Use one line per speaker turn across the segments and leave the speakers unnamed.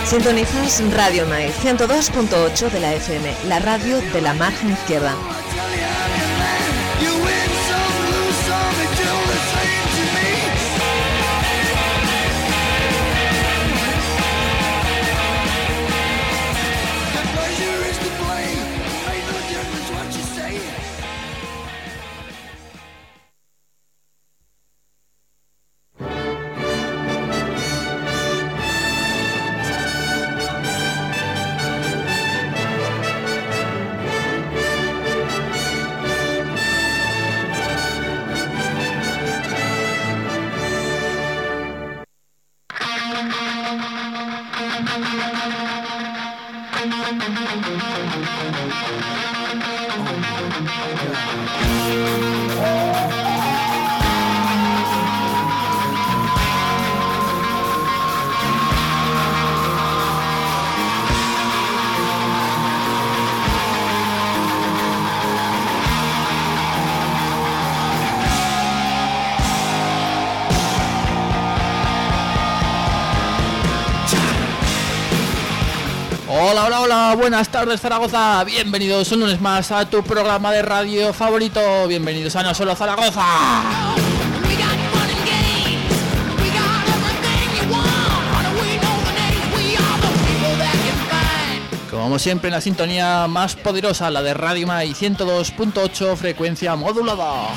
Sintonizas Radio Maíz 102.8 de la FM, la radio de la margen izquierda.
Hola, buenas tardes Zaragoza, bienvenidos un lunes más a tu programa de radio favorito, bienvenidos a No Solo Zaragoza. Como siempre en la sintonía más poderosa, la de Radio Mai 102.8, frecuencia modulada.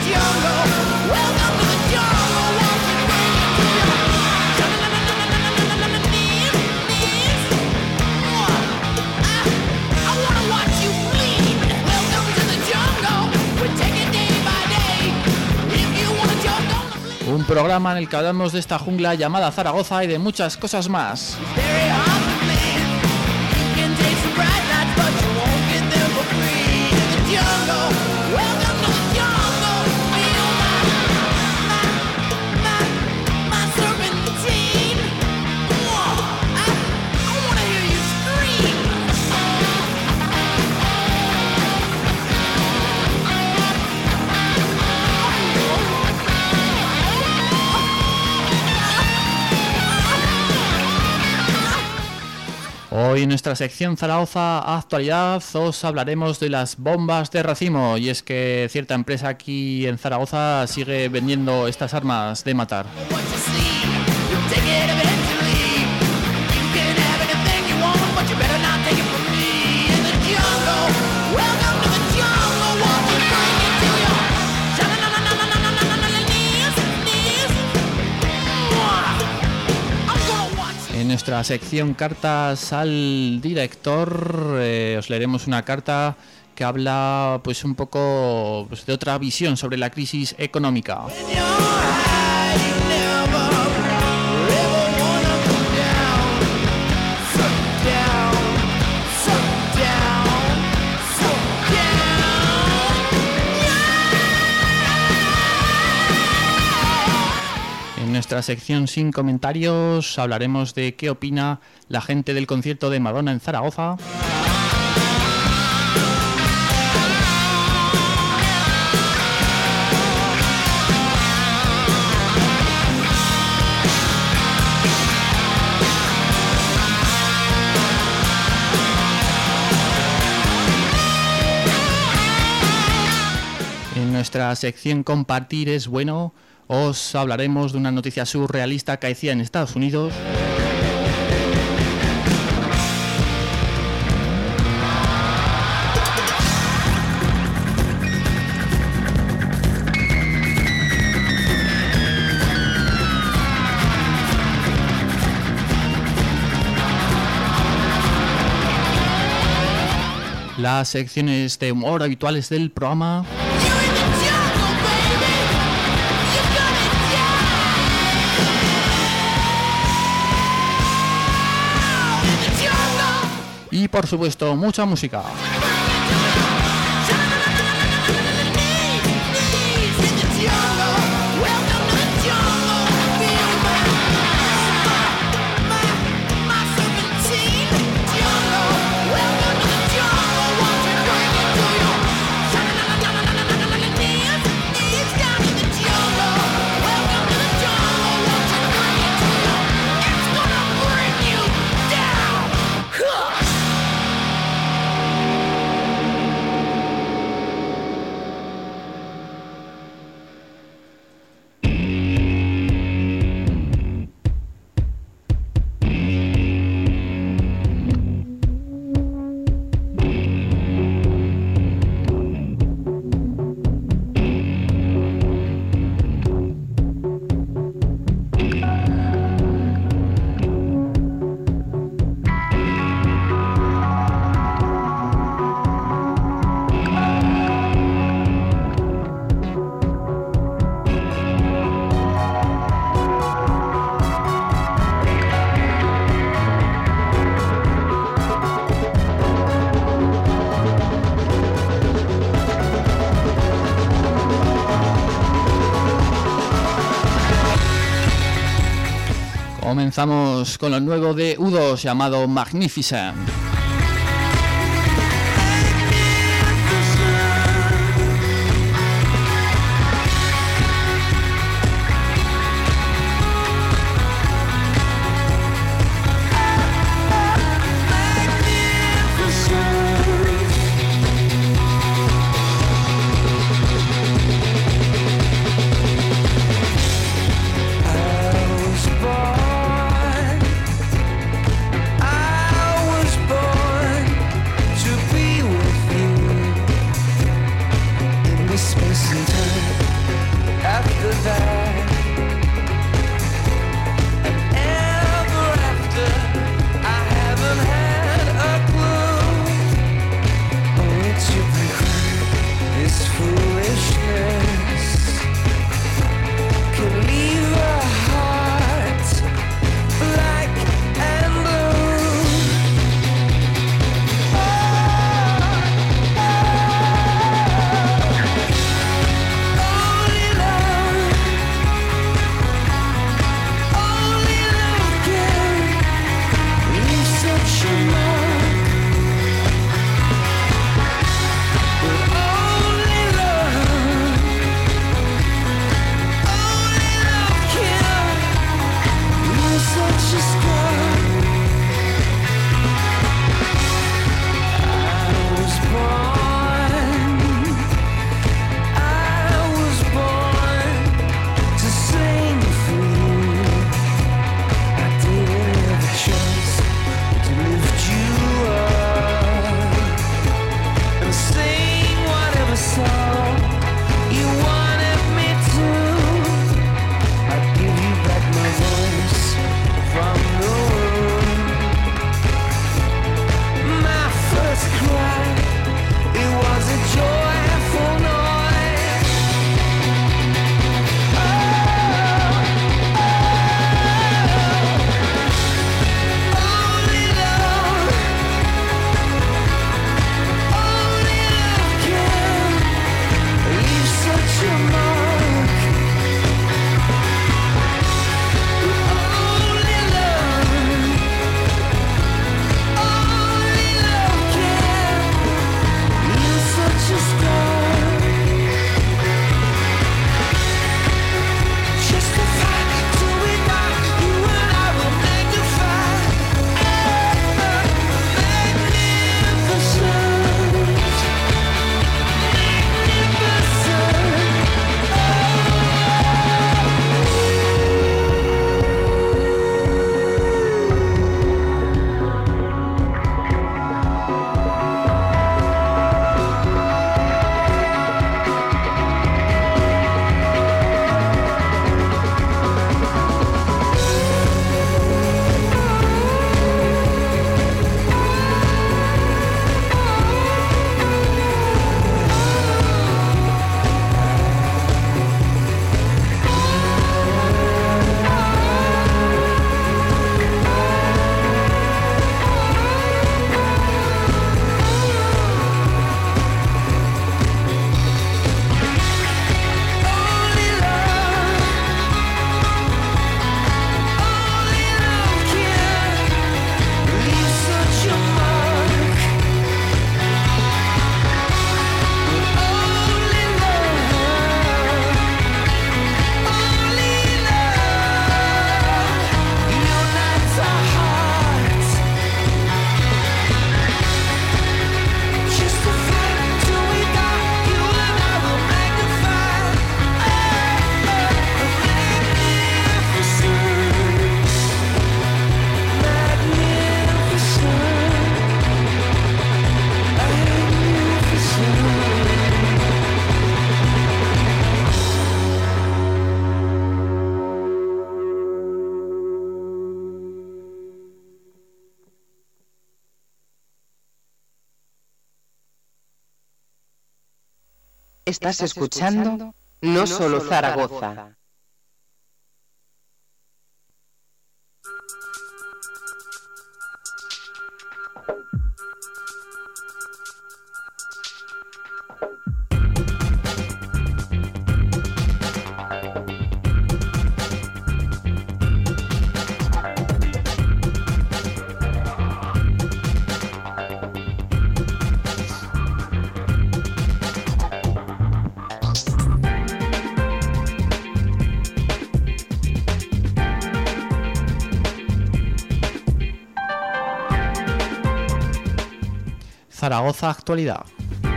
Un programa en el que hablamos de esta jungla llamada Zaragoza y de muchas cosas más. Hoy en nuestra sección Zaragoza Actualidad os hablaremos de las bombas de racimo, y es que cierta empresa aquí en Zaragoza sigue vendiendo estas armas de matar. En nuestra sección Cartas al Director os leeremos una carta que habla pues un poco de otra visión sobre la crisis económica. En nuestra sección Sin Comentarios hablaremos de qué opina la gente del concierto de Madonna en Zaragoza. En nuestra sección Compartir es bueno os hablaremos de una noticia surrealista acaecida en Estados Unidos. Las secciones de humor habituales del programa. Y por supuesto, mucha música.
Down.
Comenzamos con lo nuevo de U2 llamado Magnificent.
Estás escuchando No Solo Zaragoza.
Zaragoza Actualidad.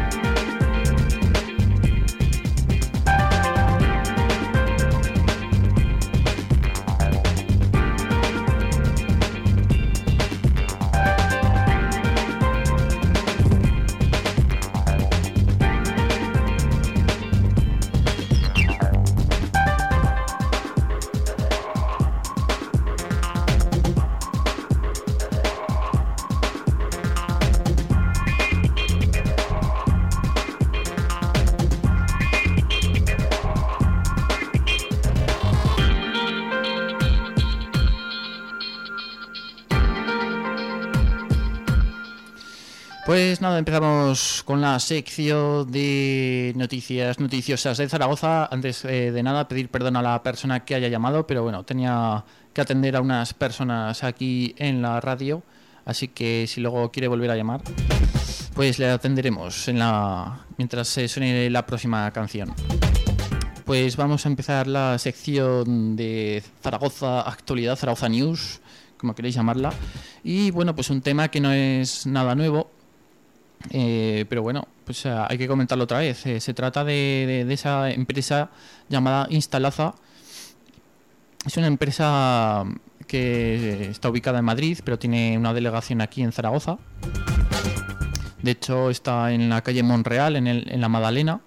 Pues nada, empezamos con la sección de noticias noticiosas de Zaragoza. Antes de nada, pedir perdón a la persona que haya llamado, pero bueno, tenía que atender a unas personas aquí en la radio, así que si luego quiere volver a llamar, pues le atenderemos mientras suene la próxima canción. Pues vamos a empezar la sección de Zaragoza Actualidad, Zaragoza News, como queréis llamarla. Y bueno, pues un tema que no es nada nuevo. Pero bueno, pues hay que comentarlo otra vez. Se trata de esa empresa llamada Instalaza. Es una empresa que está ubicada en Madrid, pero tiene una delegación aquí en Zaragoza. De hecho, está en la calle Monreal, en la Madalena.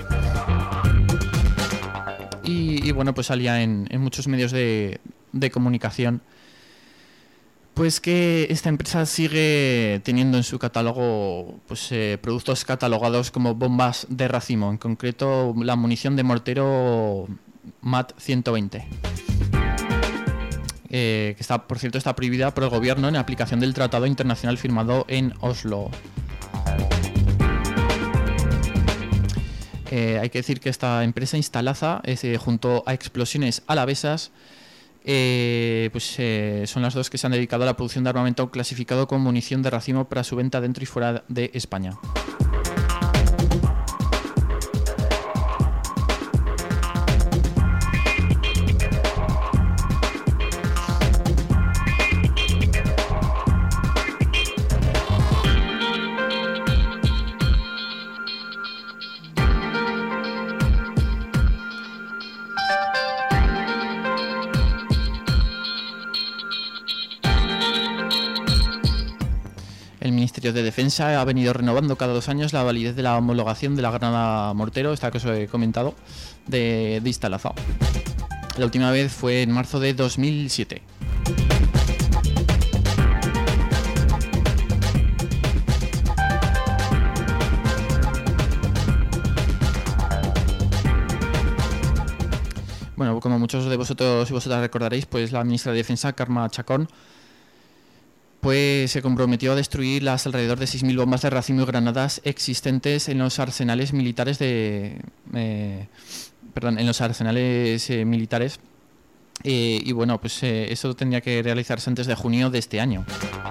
Y bueno, pues salía en muchos medios de comunicación. Pues que esta empresa sigue teniendo en su catálogo pues productos catalogados como bombas de racimo, en concreto la munición de mortero MAT 120, que por cierto está prohibida por el gobierno en aplicación del tratado internacional firmado en Oslo. Hay que decir que esta empresa Instalaza, junto a Explosiones Alavesas, son las dos que se han dedicado a la producción de armamento clasificado con munición de racimo para su venta dentro y fuera de España. El Ministerio de Defensa ha venido renovando cada 2 años la validez de la homologación de la granada mortero, esta que os he comentado, de Instalaza. La última vez fue en marzo de 2007. Bueno, como muchos de vosotros y vosotras recordaréis, pues la ministra de Defensa, Carme Chacón, pues se comprometió a destruir las alrededor de 6.000 bombas de racimo y granadas existentes en los arsenales militares militares. Y bueno, pues eso tendría que realizarse antes de junio de este año.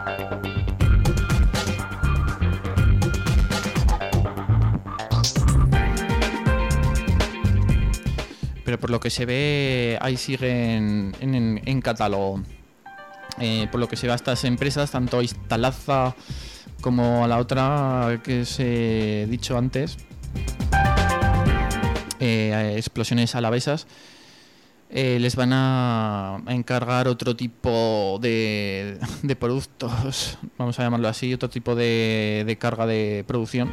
Pero por lo que se ve, ahí siguen en catálogo. Por lo que se ve a estas empresas, tanto Instalaza como a la otra que os he dicho antes, Explosiones Alavesas, les van a encargar otro tipo de productos, vamos a llamarlo así, otro tipo de carga de producción.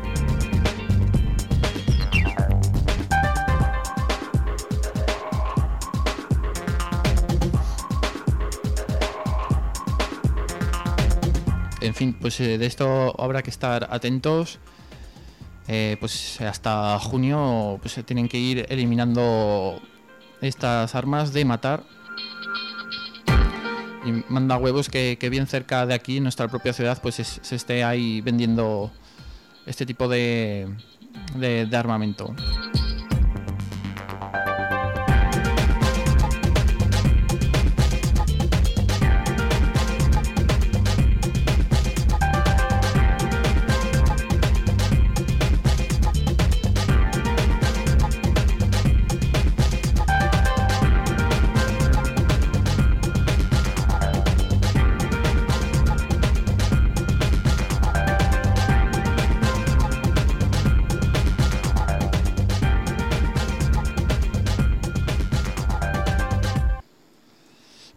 En fin, pues de esto habrá que estar atentos. Pues hasta junio pues se tienen que ir eliminando estas armas de matar. Y manda huevos que bien cerca de aquí, en nuestra propia ciudad, pues se esté ahí vendiendo este tipo de armamento.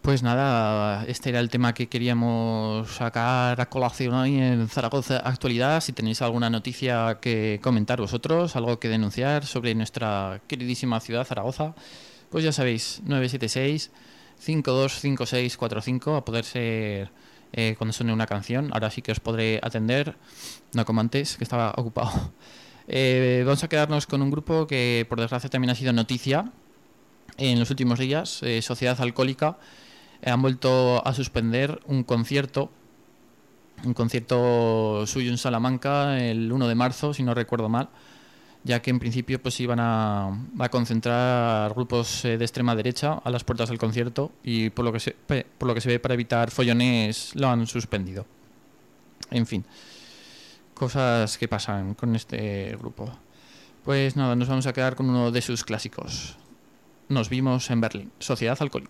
Pues nada, este era el tema que queríamos sacar a colación hoy en Zaragoza Actualidad. Si tenéis alguna noticia que comentar vosotros, algo que denunciar sobre nuestra queridísima ciudad Zaragoza, pues ya sabéis, 976-525645, a poder ser cuando suene una canción. Ahora sí que os podré atender, no como antes, que estaba ocupado. Vamos a quedarnos con un grupo que por desgracia también ha sido noticia en los últimos días, Sociedad Alcohólica. Han vuelto a suspender un concierto suyo en Salamanca el 1 de marzo, si no recuerdo mal, ya que en principio pues iban a concentrar grupos de extrema derecha a las puertas del concierto, y por lo que se ve, para evitar follones, lo han suspendido. En fin, cosas que pasan con este grupo. Pues nada, nos vamos a quedar con uno de sus clásicos. Nos vimos en Berlín, Sociedad Alcohólica.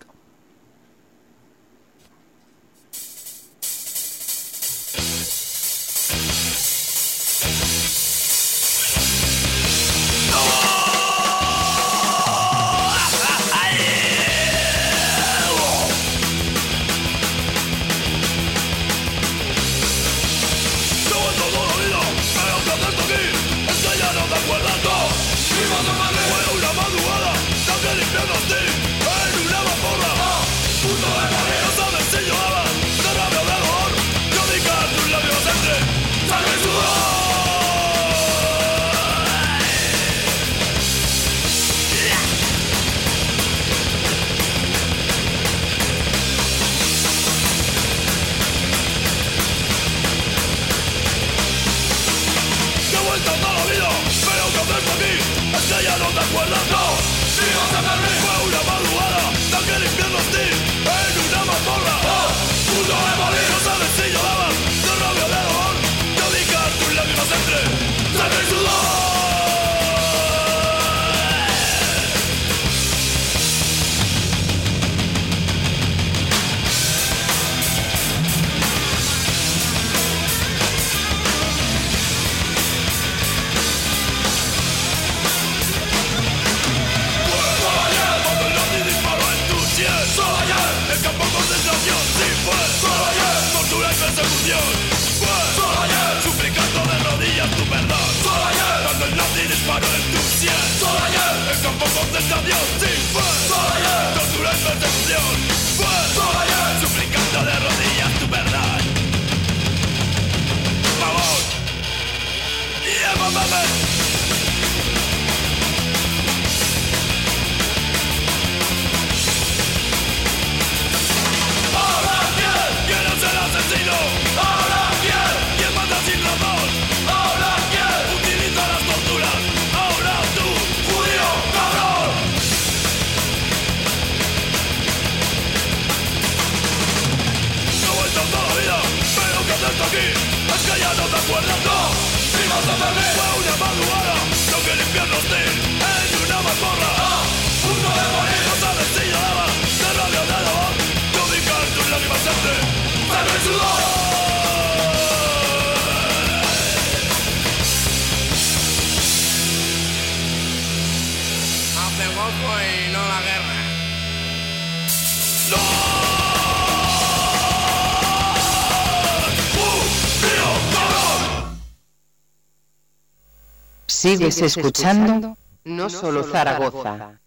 Sigues escuchando No Solo Zaragoza.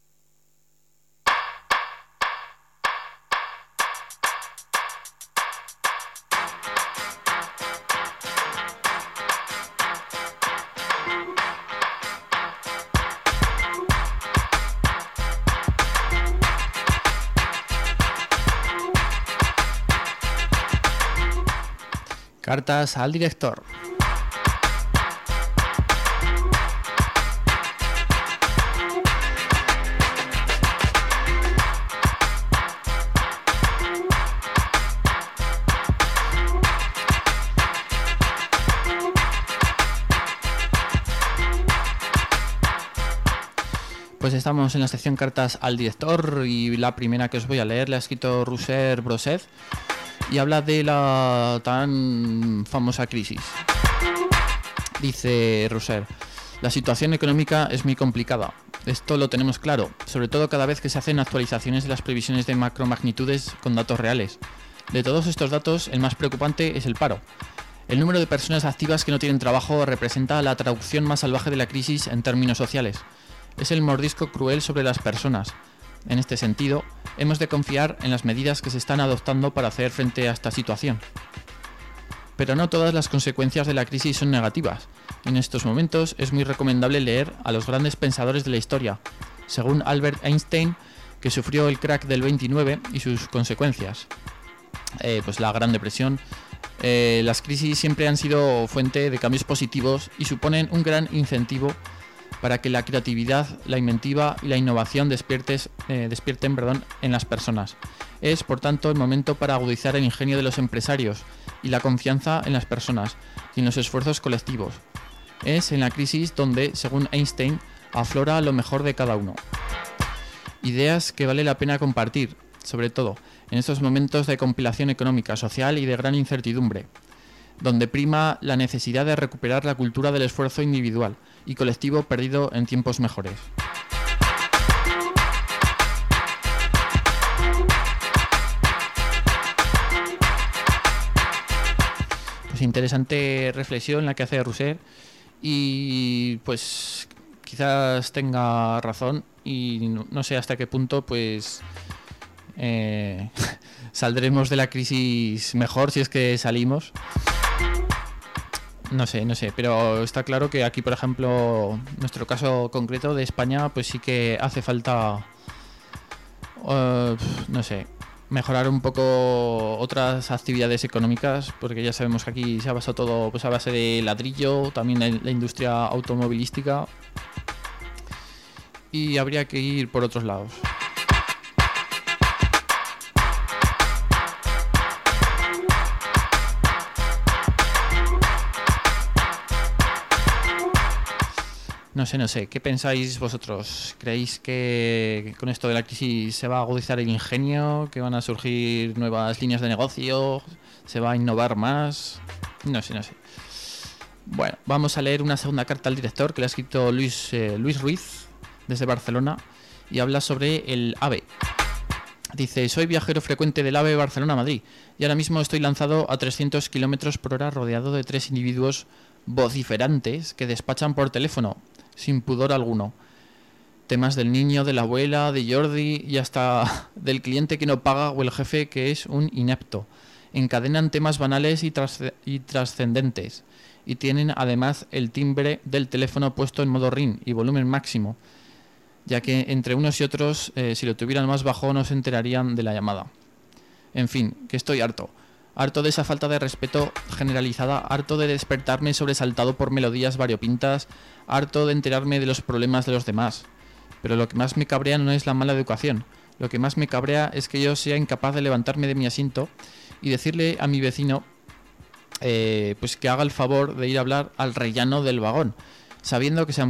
Cartas al director. Pues estamos en la sección Cartas al director, y la primera que os voy a leer la ha escrito Roger Broset y habla de la tan famosa crisis. Dice Roger: La situación económica es muy complicada, esto lo tenemos claro, sobre todo cada vez que se hacen actualizaciones de las previsiones de macromagnitudes con datos reales. De todos estos datos, el más preocupante es el paro. El número de personas activas que no tienen trabajo representa la traducción más salvaje de la crisis en términos sociales. Es el mordisco cruel sobre las personas. En este sentido, hemos de confiar en las medidas que se están adoptando para hacer frente a esta situación. Pero no todas las consecuencias de la crisis son negativas. En estos momentos es muy recomendable leer a los grandes pensadores de la historia, según Albert Einstein, que sufrió el crack del 29 y sus consecuencias. Pues la Gran Depresión. Las crisis siempre han sido fuente de cambios positivos y suponen un gran incentivo para que la creatividad, la inventiva y la innovación despierten en las personas. Es, por tanto, el momento para agudizar el ingenio de los empresarios y la confianza en las personas y en los esfuerzos colectivos. Es en la crisis donde, según Einstein, aflora lo mejor de cada uno. Ideas que vale la pena compartir, sobre todo en estos momentos de compilación económica, social y de gran incertidumbre, donde prima la necesidad de recuperar la cultura del esfuerzo individual y colectivo perdido en tiempos mejores. Pues interesante reflexión la que hace Rousseau y pues quizás tenga razón y no sé hasta qué punto pues saldremos de la crisis mejor si es que salimos. No sé, pero está claro que aquí, por ejemplo, nuestro caso concreto de España, pues sí que hace falta, mejorar un poco otras actividades económicas, porque ya sabemos que aquí se ha basado todo pues a base de ladrillo, también la industria automovilística, y habría que ir por otros lados. No sé, ¿qué pensáis vosotros? ¿Creéis que con esto de la crisis se va a agudizar el ingenio? ¿Que van a surgir nuevas líneas de negocio? ¿Se va a innovar más? No sé. Bueno, vamos a leer una segunda carta al director que le ha escrito Luis Ruiz desde Barcelona y habla sobre el AVE. Dice: soy viajero frecuente del AVE Barcelona-Madrid y ahora mismo estoy lanzado a 300 km por hora rodeado de 3 individuos vociferantes que despachan por teléfono sin pudor alguno. Temas del niño, de la abuela, de Jordi y hasta del cliente que no paga o el jefe que es un inepto. Encadenan temas banales y trascendentes y tienen además el timbre del teléfono puesto en modo ring y volumen máximo, ya que entre unos y otros, si lo tuvieran más bajo, no se enterarían de la llamada. En fin, que estoy harto de esa falta de respeto generalizada, harto de despertarme sobresaltado por melodías variopintas, harto de enterarme de los problemas de los demás. Pero lo que más me cabrea no es la mala educación, lo que más me cabrea es que yo sea incapaz de levantarme de mi asiento y decirle a mi vecino pues que haga el favor de ir a hablar al rellano del vagón, sabiendo que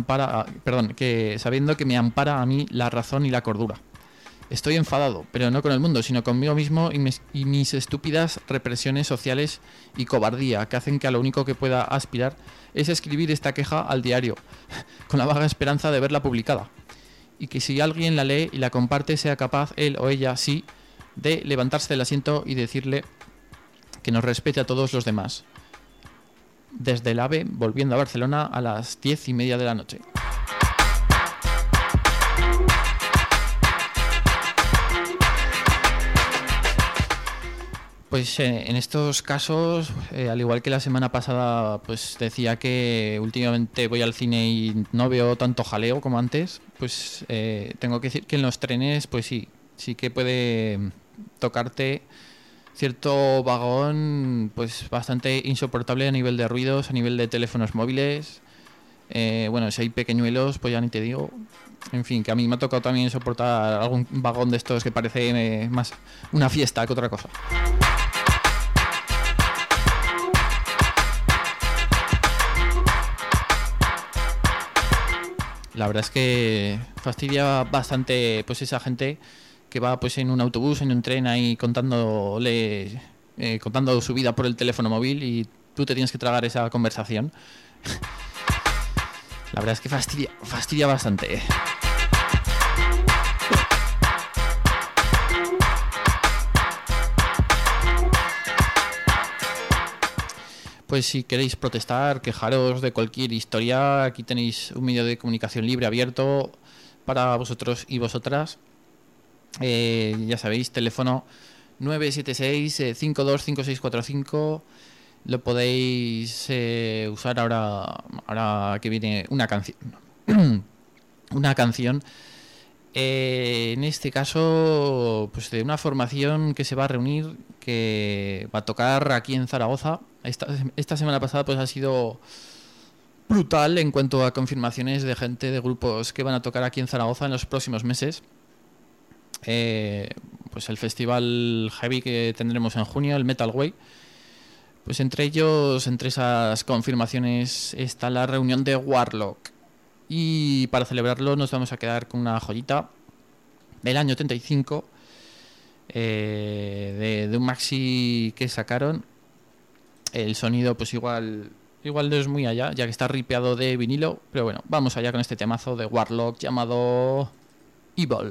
me ampara a mí la razón y la cordura. Estoy enfadado, pero no con el mundo, sino conmigo mismo y mis estúpidas represiones sociales y cobardía que hacen que a lo único que pueda aspirar es escribir esta queja al diario, con la vaga esperanza de verla publicada. Y que si alguien la lee y la comparte sea capaz, él o ella sí, de levantarse del asiento y decirle que nos respete a todos los demás. Desde el AVE, volviendo a Barcelona a las 10:30 de la noche. Pues en estos casos, al igual que la semana pasada, pues decía que últimamente voy al cine y no veo tanto jaleo como antes, pues tengo que decir que en los trenes, pues sí que puede tocarte cierto vagón pues bastante insoportable a nivel de ruidos, a nivel de teléfonos móviles. Bueno, si hay pequeñuelos, pues ya ni te digo. En fin, que a mí me ha tocado también soportar algún vagón de estos que parece más una fiesta que otra cosa. La verdad es que fastidia bastante pues esa gente que va pues en un autobús, en un tren ahí contando su vida por el teléfono móvil y tú te tienes que tragar esa conversación. La verdad es que fastidia bastante. Pues si queréis protestar, quejaros de cualquier historia, aquí tenéis un medio de comunicación libre abierto para vosotros y vosotras. Ya sabéis, teléfono 976-525645. Lo podéis usar ahora que viene una canción. Una canción. En este caso, pues de una formación que se va a reunir, que va a tocar aquí en Zaragoza. Esta semana pasada pues ha sido brutal en cuanto a confirmaciones de gente, de grupos que van a tocar aquí en Zaragoza en los próximos meses. Pues el festival heavy que tendremos en junio, el Metal Way. Pues entre esas confirmaciones está la reunión de Warlock. Y para celebrarlo nos vamos a quedar con una joyita del año 35 de un maxi que sacaron. El sonido pues igual no es muy allá, ya que está ripeado de vinilo. Pero bueno, vamos allá con este temazo de Warlock llamado Evil.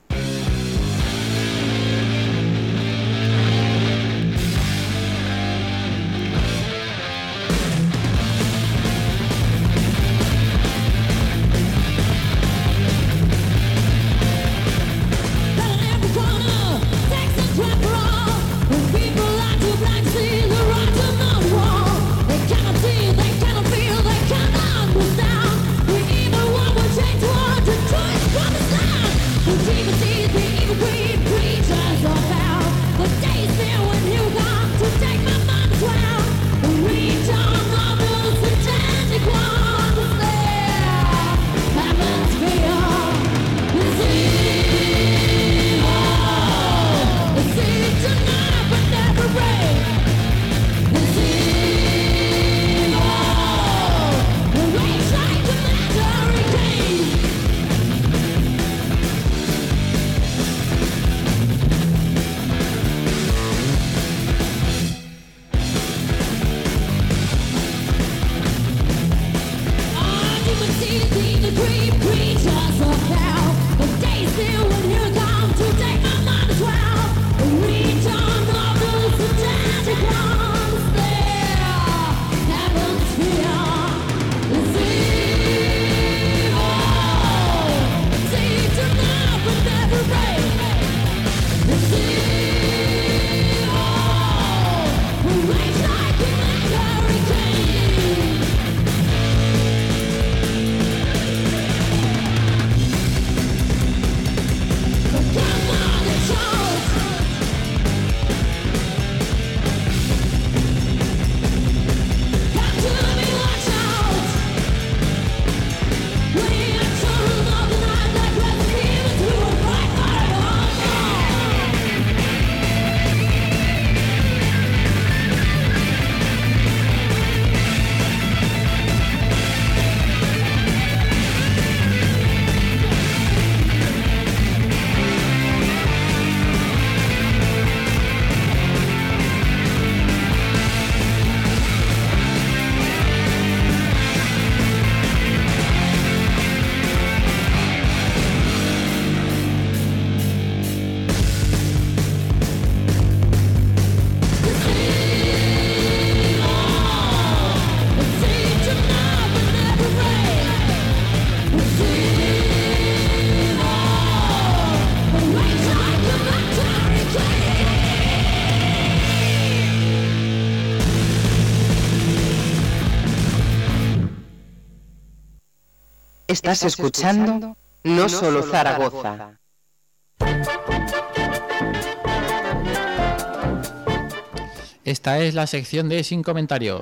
Estás escuchando No Solo Zaragoza.
Esta es la sección de Sin Comentarios.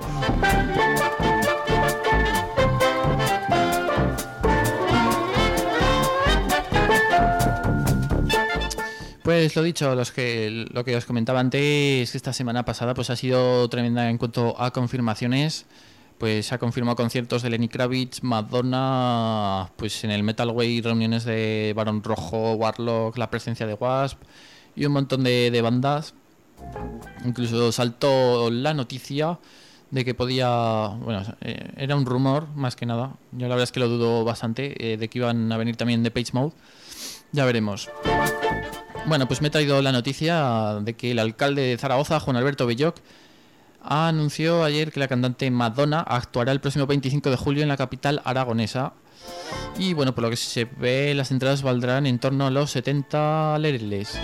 Pues lo dicho, lo que os comentaba antes es que esta semana pasada pues ha sido tremenda en cuanto a confirmaciones. Pues se ha confirmado conciertos de Lenny Kravitz, Madonna, pues en el Metal Way, reuniones de Barón Rojo, Warlock, la presencia de Wasp y un montón de bandas. Incluso saltó la noticia de que podía... Bueno, era un rumor, más que nada. Yo la verdad es que lo dudo bastante, de que iban a venir también Depeche Mode. Ya veremos. Bueno, pues me he traído la noticia de que el alcalde de Zaragoza, Juan Alberto Belloc, anunció ayer que la cantante Madonna actuará el próximo 25 de julio en la capital aragonesa. Y bueno, por lo que se ve, las entradas valdrán en torno a los 70 lereles.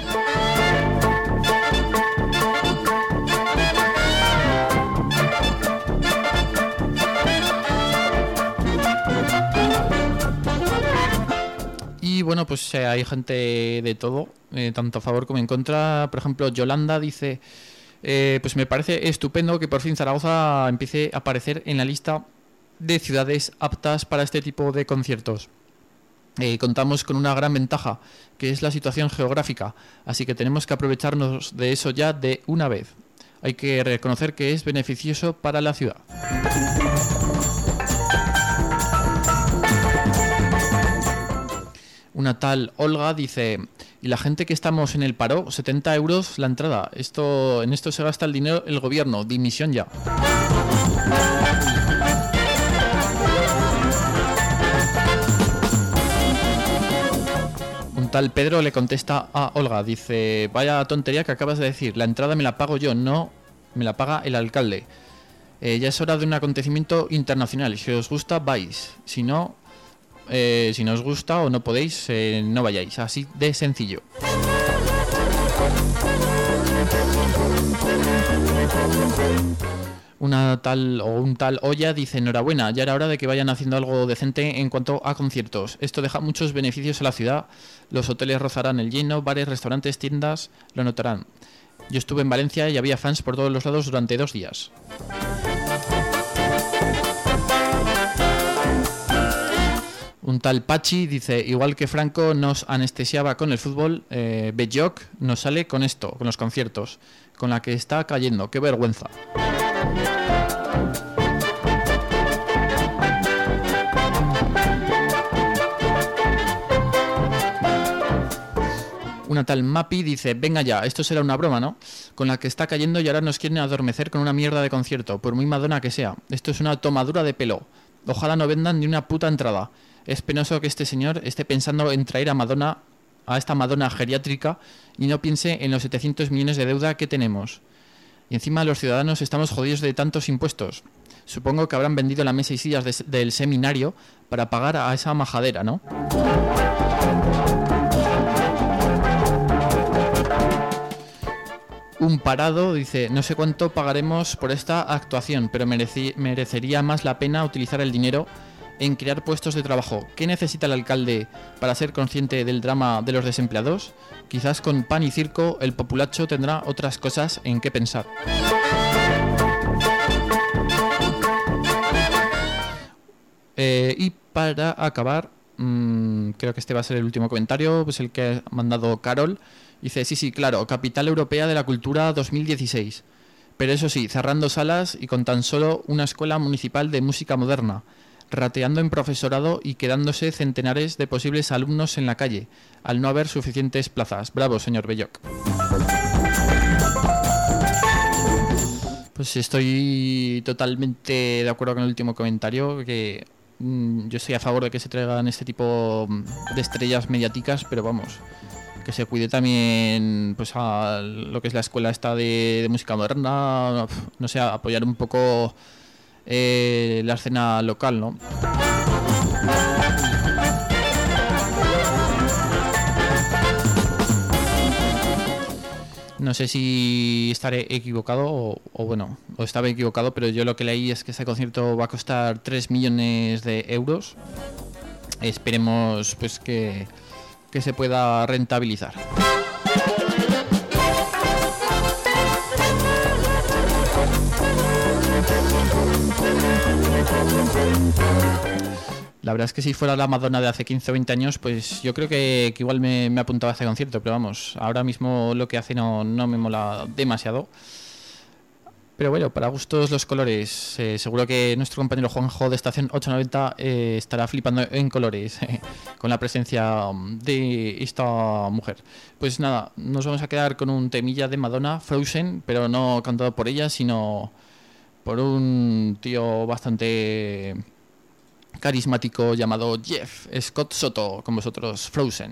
Y bueno, pues hay gente de todo, tanto a favor como en contra. Por ejemplo, Yolanda dice, pues me parece estupendo que por fin Zaragoza empiece a aparecer en la lista de ciudades aptas para este tipo de conciertos. Contamos con una gran ventaja, que es la situación geográfica, así que tenemos que aprovecharnos de eso ya de una vez. Hay que reconocer que es beneficioso para la ciudad. Una tal Olga dice, y la gente que estamos en el paro, 70 euros la entrada. En esto se gasta el dinero el gobierno, dimisión ya. Un tal Pedro le contesta a Olga, dice, vaya tontería que acabas de decir, la entrada me la pago yo, no me la paga el alcalde. Ya es hora de un acontecimiento internacional, si os gusta vais, si no os gusta o no podéis, no vayáis, así de sencillo. Un tal Olla dice, enhorabuena, ya era hora de que vayan haciendo algo decente en cuanto a conciertos. Esto deja muchos beneficios a la ciudad, los hoteles rozarán el lleno, bares, restaurantes, tiendas lo notarán. Yo estuve en Valencia y había fans por todos los lados durante 2 días. Un tal Pachi dice, igual que Franco nos anestesiaba con el fútbol, Belloc nos sale con esto, con los conciertos, con la que está cayendo, qué vergüenza. Una tal Mapi dice, venga ya, esto será una broma, ¿no? Con la que está cayendo y ahora nos quieren adormecer con una mierda de concierto, por muy Madonna que sea. Esto es una tomadura de pelo. Ojalá no vendan ni una puta entrada. Es penoso que este señor esté pensando en traer a esta Madonna geriátrica y no piense en los 700 millones de deuda que tenemos. Y encima los ciudadanos estamos jodidos de tantos impuestos. Supongo que habrán vendido la mesa y sillas del seminario para pagar a esa majadera, ¿no? Un parado dice, no sé cuánto pagaremos por esta actuación, pero merecería más la pena utilizar el dinero en crear puestos de trabajo. ¿Qué necesita el alcalde para ser consciente del drama de los desempleados? Quizás con pan y circo el populacho tendrá otras cosas en qué pensar. Y para acabar, creo que este va a ser el último comentario, pues el que ha mandado Carol. Dice, sí, claro, Capital Europea de la Cultura 2016. Pero eso sí, cerrando salas y con tan solo una escuela municipal de música moderna, rateando en profesorado y quedándose centenares de posibles alumnos en la calle, al no haber suficientes plazas. Bravo, señor Belloc. Pues estoy totalmente de acuerdo con el último comentario, que yo estoy a favor de que se traigan este tipo de estrellas mediáticas, pero vamos, que se cuide también pues a lo que es la escuela esta de música moderna, no sé, apoyar un poco la escena local, ¿no? No sé si estaré equivocado o bueno, o estaba equivocado, pero yo lo que leí es que este concierto va a costar 3 millones de euros. Esperemos pues que se pueda rentabilizar. La verdad es que si fuera la Madonna de hace 15 o 20 años, pues yo creo que igual me apuntaba a este concierto, pero vamos, ahora mismo lo que hace no me mola demasiado. Pero bueno, para gustos los colores. Seguro que nuestro compañero Juanjo de Estación 890 estará flipando en colores con la presencia de esta mujer. Pues nada, nos vamos a quedar con un temilla de Madonna, Frozen, pero no cantado por ella, sino por un tío bastante carismático llamado Jeff Scott Soto, con vosotros Frozen.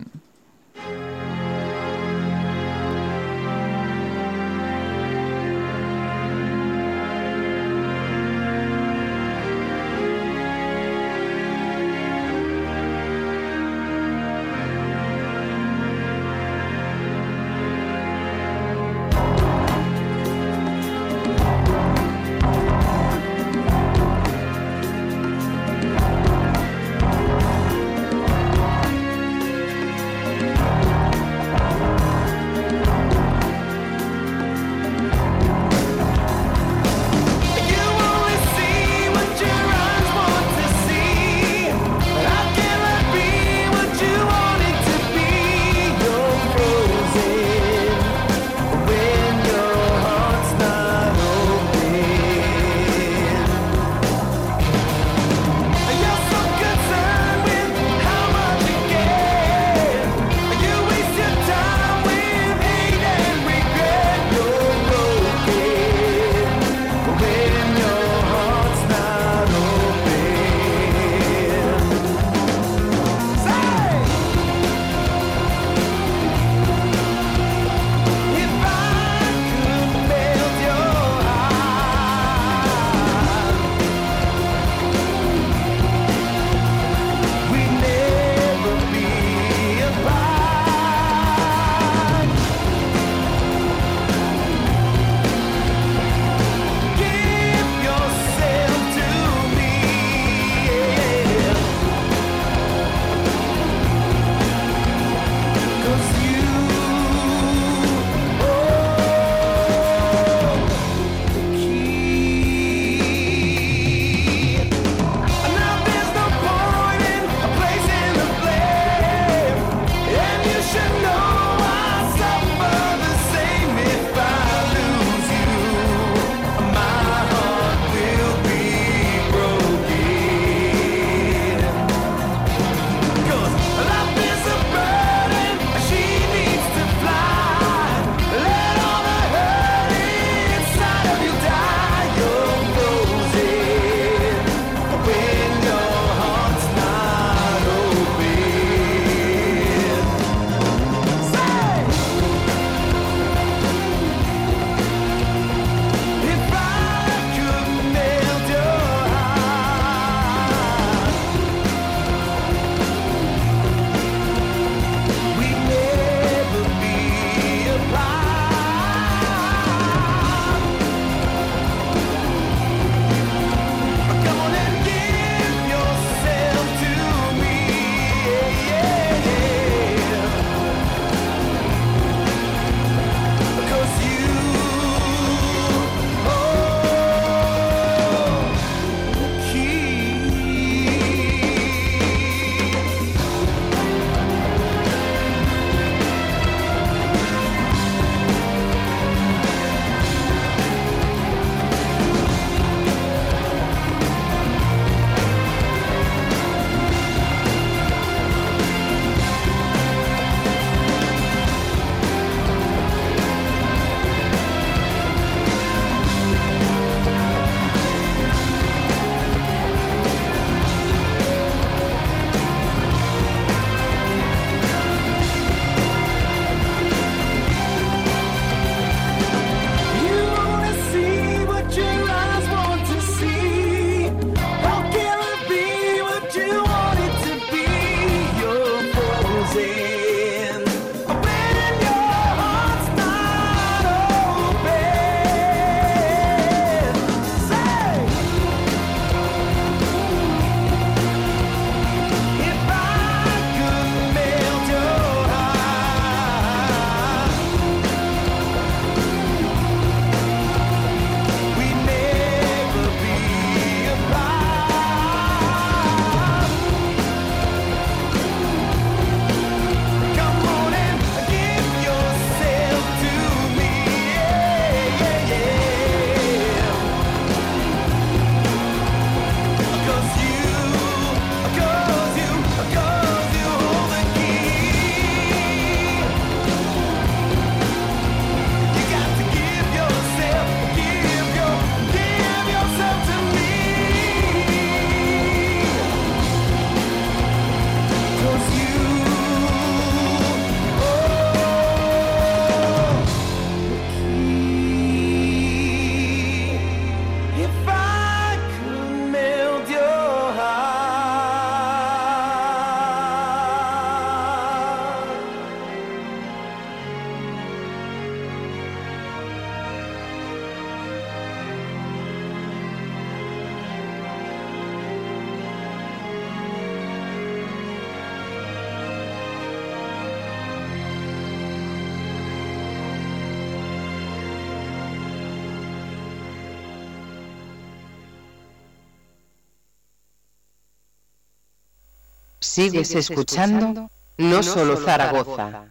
Sigues escuchando No Solo Zaragoza.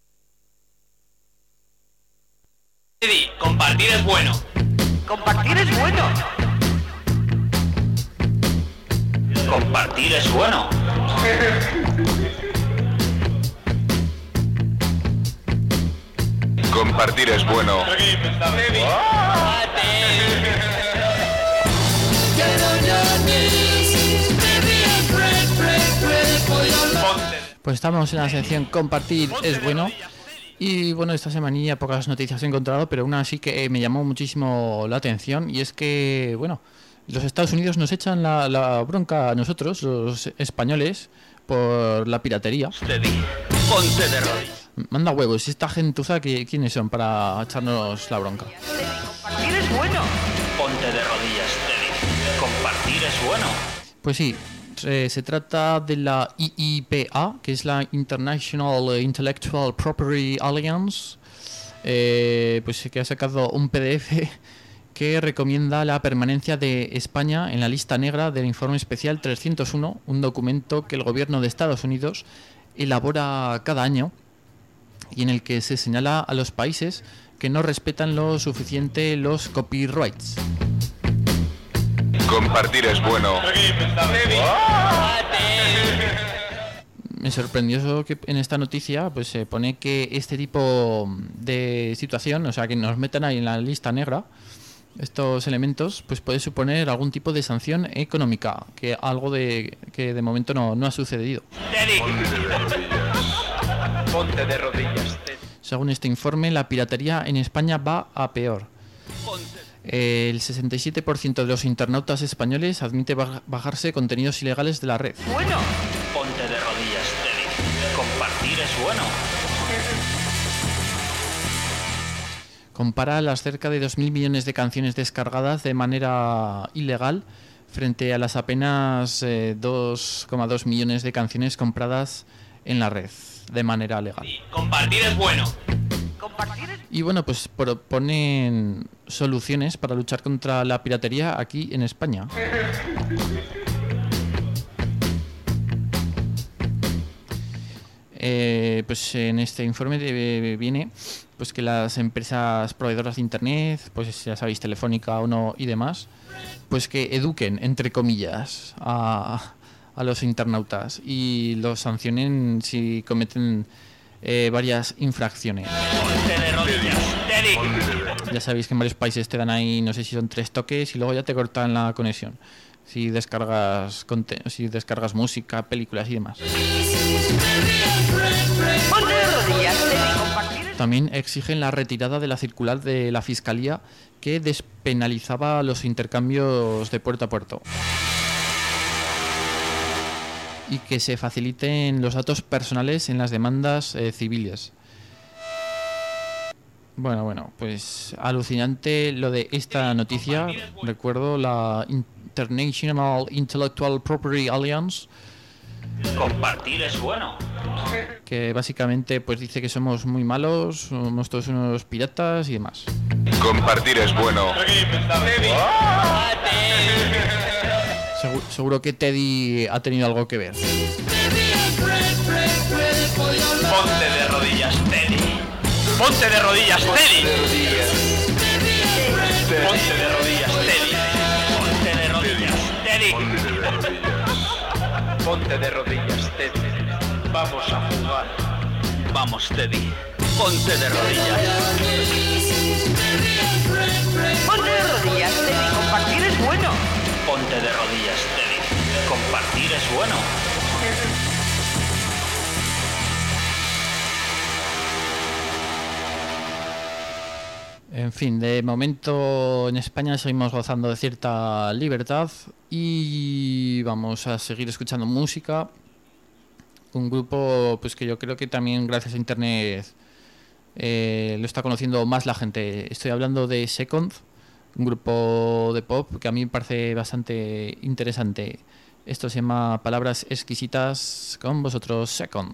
Teddy, compartir es bueno. Compartir es bueno. Compartir es bueno.
Compartir es bueno.
Pues estamos en la sección Compartir es bueno. Y bueno, esta semanilla pocas noticias he encontrado, pero una sí que me llamó muchísimo la atención, y es que, bueno, los Estados Unidos nos echan la bronca a nosotros, los españoles, por la piratería.
Ponte de rodillas.
Manda huevos, esta gentuza, ¿quiénes son para echarnos la bronca?
Compartir es bueno. Ponte de rodillas, Teddy. Compartir es bueno.
Pues sí, se trata de la IIPA, que es la International Intellectual Property Alliance, pues que ha sacado un PDF que recomienda la permanencia de España en la lista negra del Informe Especial 301, un documento que el gobierno de Estados Unidos elabora cada año y en el que se señala a los países que no respetan lo suficiente los copyrights.
Compartir es bueno.
Me sorprendió eso que en esta noticia pues se pone que este tipo de situación, o sea, que nos metan ahí en la lista negra estos elementos, pues puede suponer algún tipo de sanción económica, que algo que de momento no ha sucedido.
Teddy. Ponte de rodillas, Teddy.
Según este informe, la piratería en España va a peor. El 67% de los internautas españoles admite bajarse contenidos ilegales de la red.
Bueno. Ponte de rodillas, Teddy. Compartir es bueno.
Compara las cerca de 2.000 millones de canciones descargadas de manera ilegal frente a las apenas 2,2 millones de canciones compradas en la red de manera legal.
Compartir es bueno. Compartir es...
Y bueno, pues proponen soluciones para luchar contra la piratería aquí en España. Pues en este informe viene pues que las empresas proveedoras de internet, pues ya sabéis, Telefónica, ONO y demás, pues que eduquen, entre comillas, a los internautas y los sancionen si cometen varias infracciones.
Ponte de rodillas, Teddy.
Ya sabéis que en varios países te dan ahí, no sé si son 3 toques y luego ya te cortan la conexión si descargas música, películas y demás.
Ponte de rodillas, Teddy. Compartir es...
También exigen la retirada de la circular de la Fiscalía que despenalizaba los intercambios de puerto a puerto y que se faciliten los datos personales en las demandas civiles. Bueno, pues alucinante lo de esta noticia. Recuerdo la International Intellectual Property Alliance,
Compartir es bueno.
que básicamente pues dice que somos muy malos, somos todos unos piratas y demás.
Compartir es bueno.
Seguro que Teddy ha tenido algo que ver.
Ponte de rodillas, Teddy. Ponte de rodillas, Teddy. Ponte de rodillas, Teddy. Ponte de rodillas, Teddy. Ponte de rodillas, Teddy. Vamos a jugar. Vamos, Teddy. Ponte de rodillas. Ponte de rodillas, Teddy. Compartir es bueno. Ponte de rodillas, Teddy. Compartir es bueno.
En fin, de momento en España seguimos gozando de cierta libertad y vamos a seguir escuchando música. Un grupo pues que yo creo que también gracias a internet lo está conociendo más la gente. Estoy hablando de Second, un grupo de pop que a mí me parece bastante interesante. Esto se llama Palabras Exquisitas, con vosotros Second.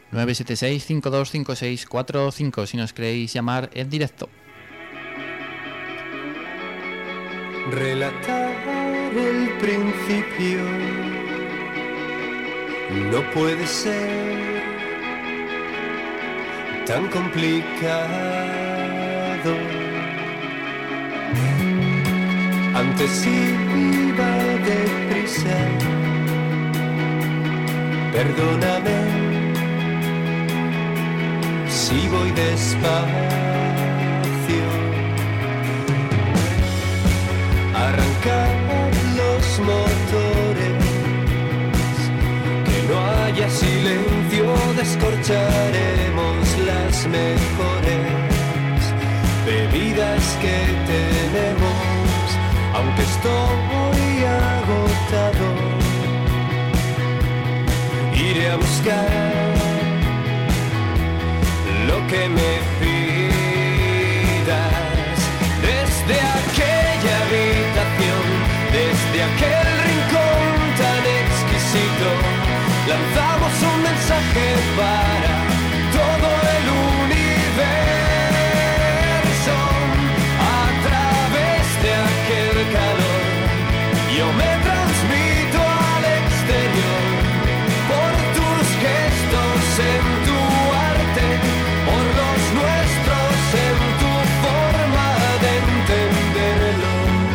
976-525645 si nos queréis llamar en directo.
Relatar el principio no puede ser tan complicado. Antes iba deprisa, perdóname si voy despacio. Arrancar los motores, que no haya silencio, descorcharemos las mejores bebidas que tenemos, aunque estoy agotado. Iré a buscar lo que me pidas desde aquella habitación, desde aquel rincón tan exquisito. Lanzamos un mensaje para todo el universo. A través de aquel calor yo me transmito al exterior, por tus gestos en tu arte, por los nuestros en tu forma de entenderlo.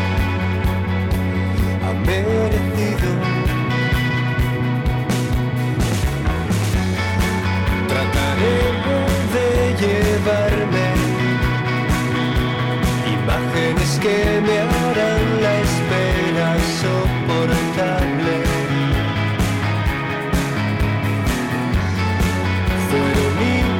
Ha merecido. Trataré de llevarme imágenes que me harán la espera soportable. Fueron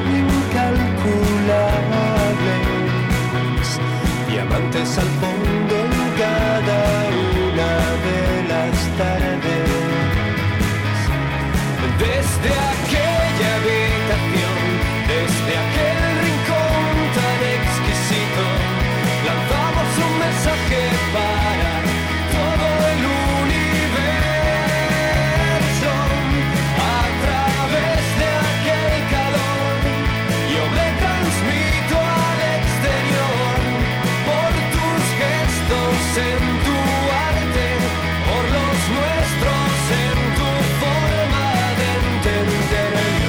incalculables, diamantes al fondo en cada una de las tardes. Desde aquella habitación, desde aquel rincón tan exquisito, lanzamos un mensaje para todo el universo. A través de aquel calor yo me transmito al exterior, por tus gestos en tu arte, por los nuestros en tu forma de entenderlo.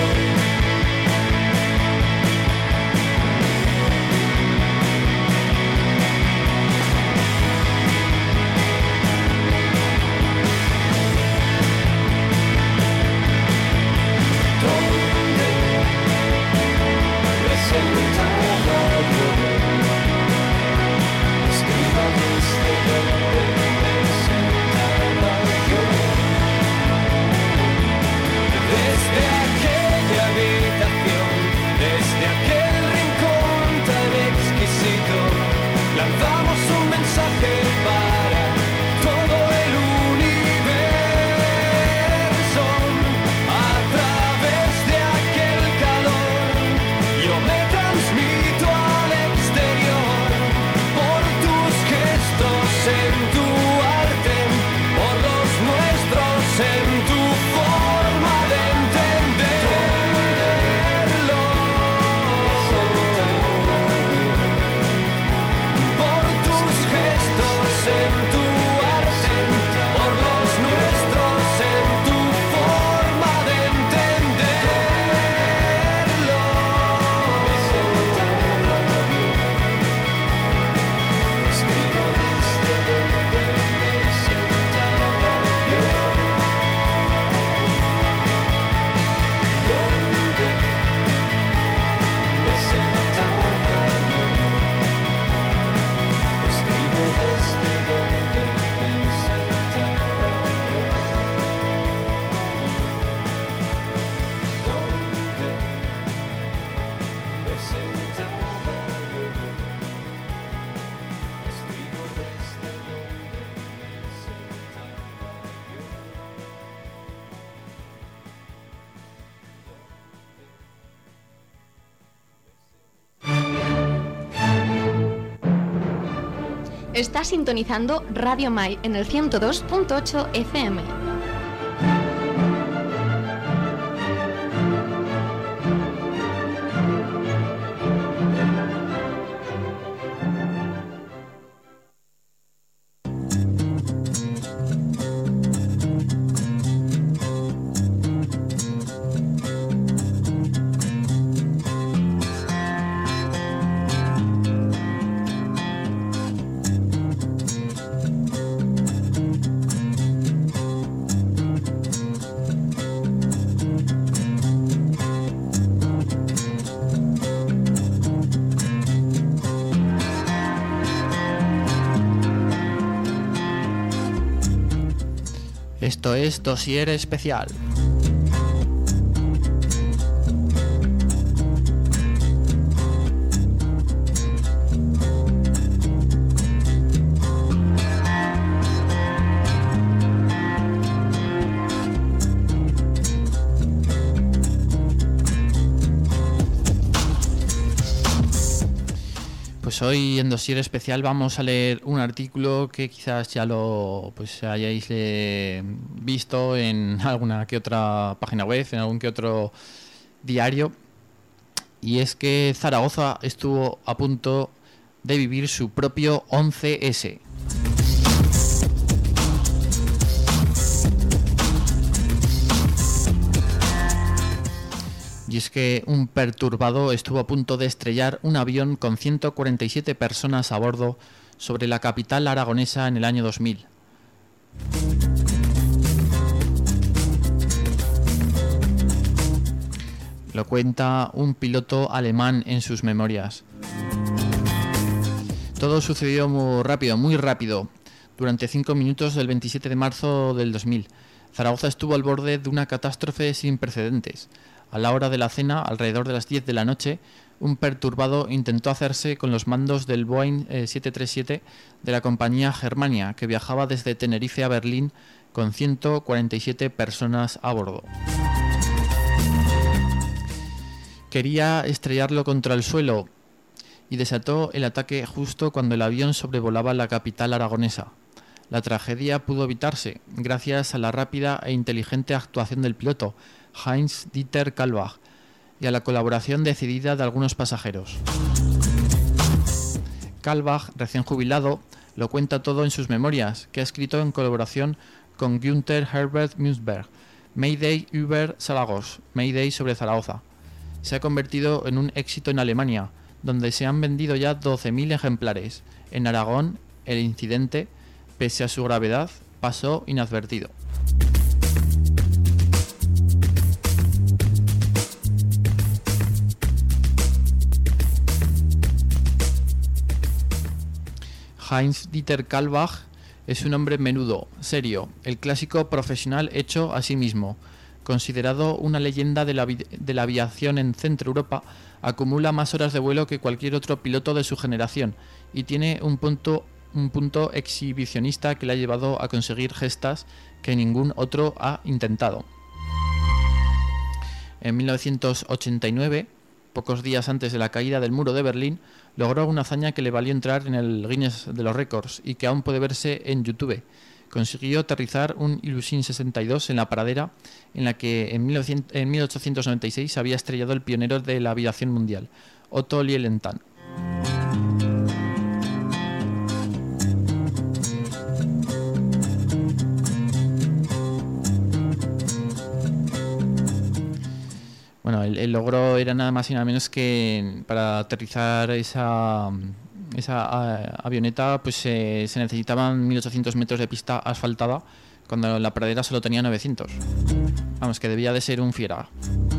¿Dónde me sentaba yo? Escriba desde donde me sentaba yo. Desde aquella habitación, desde aquel rincón tan exquisito, lanzamos un mensaje para todo el universo. A través de aquel calor yo me transmito al exterior, por tus gestos en tu arte, por los nuestros en tu forma de entenderlo. Por tus gestos en tu arte, por los nuestros en tu forma de entenderlo. Escribo desde donde me sentaba yo. Donde me sentaba yo. Escribo desde donde me sentaba yo. Donde me sentaba yo. Escribo desde donde me sentaba yo.
Está sintonizando Radio Mai en el 102.8 FM.
Esto es Dossier Especial. Pues hoy en Dossier Especial vamos a leer un artículo que quizás ya lo hayáis visto en alguna que otra página web, en algún que otro diario, y es que Zaragoza estuvo a punto de vivir su propio 11S. Y es que un perturbado estuvo a punto de estrellar un avión con 147 personas a bordo sobre la capital aragonesa en el año 2000. Lo cuenta un piloto alemán en sus memorias. Todo sucedió muy rápido. Durante 5 minutos del 27 de marzo del 2000, Zaragoza estuvo al borde de una catástrofe sin precedentes. A la hora de la cena, alrededor de las 10 de la noche, un perturbado intentó hacerse con los mandos del Boeing 737 de la compañía Germania, que viajaba desde Tenerife a Berlín con 147 personas a bordo. Quería estrellarlo contra el suelo y desató el ataque justo cuando el avión sobrevolaba la capital aragonesa. La tragedia pudo evitarse gracias a la rápida e inteligente actuación del piloto, Heinz-Dieter Kalbach, y a la colaboración decidida de algunos pasajeros. Kalbach, recién jubilado, lo cuenta todo en sus memorias, que ha escrito en colaboración con Günther Herbert Münsberg, Mayday über Zaragoza, Mayday sobre Zaragoza. Se ha convertido en un éxito en Alemania, donde se han vendido ya 12.000 ejemplares. En Aragón, el incidente, pese a su gravedad, pasó inadvertido. Heinz-Dieter Kalbach es un hombre menudo, serio, el clásico profesional hecho a sí mismo. Considerado una leyenda de la aviación en Centro Europa, acumula más horas de vuelo que cualquier otro piloto de su generación y tiene un punto exhibicionista que le ha llevado a conseguir gestas que ningún otro ha intentado. En 1989, pocos días antes de la caída del muro de Berlín, logró una hazaña que le valió entrar en el Guinness de los récords y que aún puede verse en YouTube. Consiguió aterrizar un Ilyushin 62 en la pradera en la que en 1896 había estrellado el pionero de la aviación mundial, Otto Lilienthal. Bueno, el logro era nada más y nada menos que para aterrizar esa avioneta pues se necesitaban 1800 metros de pista asfaltada cuando la pradera solo tenía 900. Vamos, que debía de ser un fiera.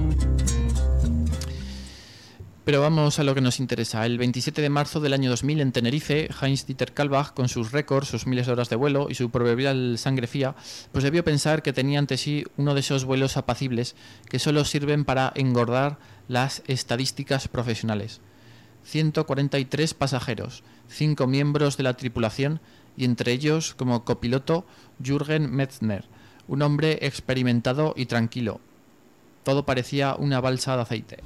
Pero vamos a lo que nos interesa. El 27 de marzo del año 2000 en Tenerife, Heinz-Dieter Kalbach, con sus récords, sus miles de horas de vuelo y su proverbial sangre fría, pues debió pensar que tenía ante sí uno de esos vuelos apacibles que solo sirven para engordar las estadísticas profesionales. 143 pasajeros, 5 miembros de la tripulación y entre ellos como copiloto Jürgen Metzner, un hombre experimentado y tranquilo. Todo parecía una balsa de aceite.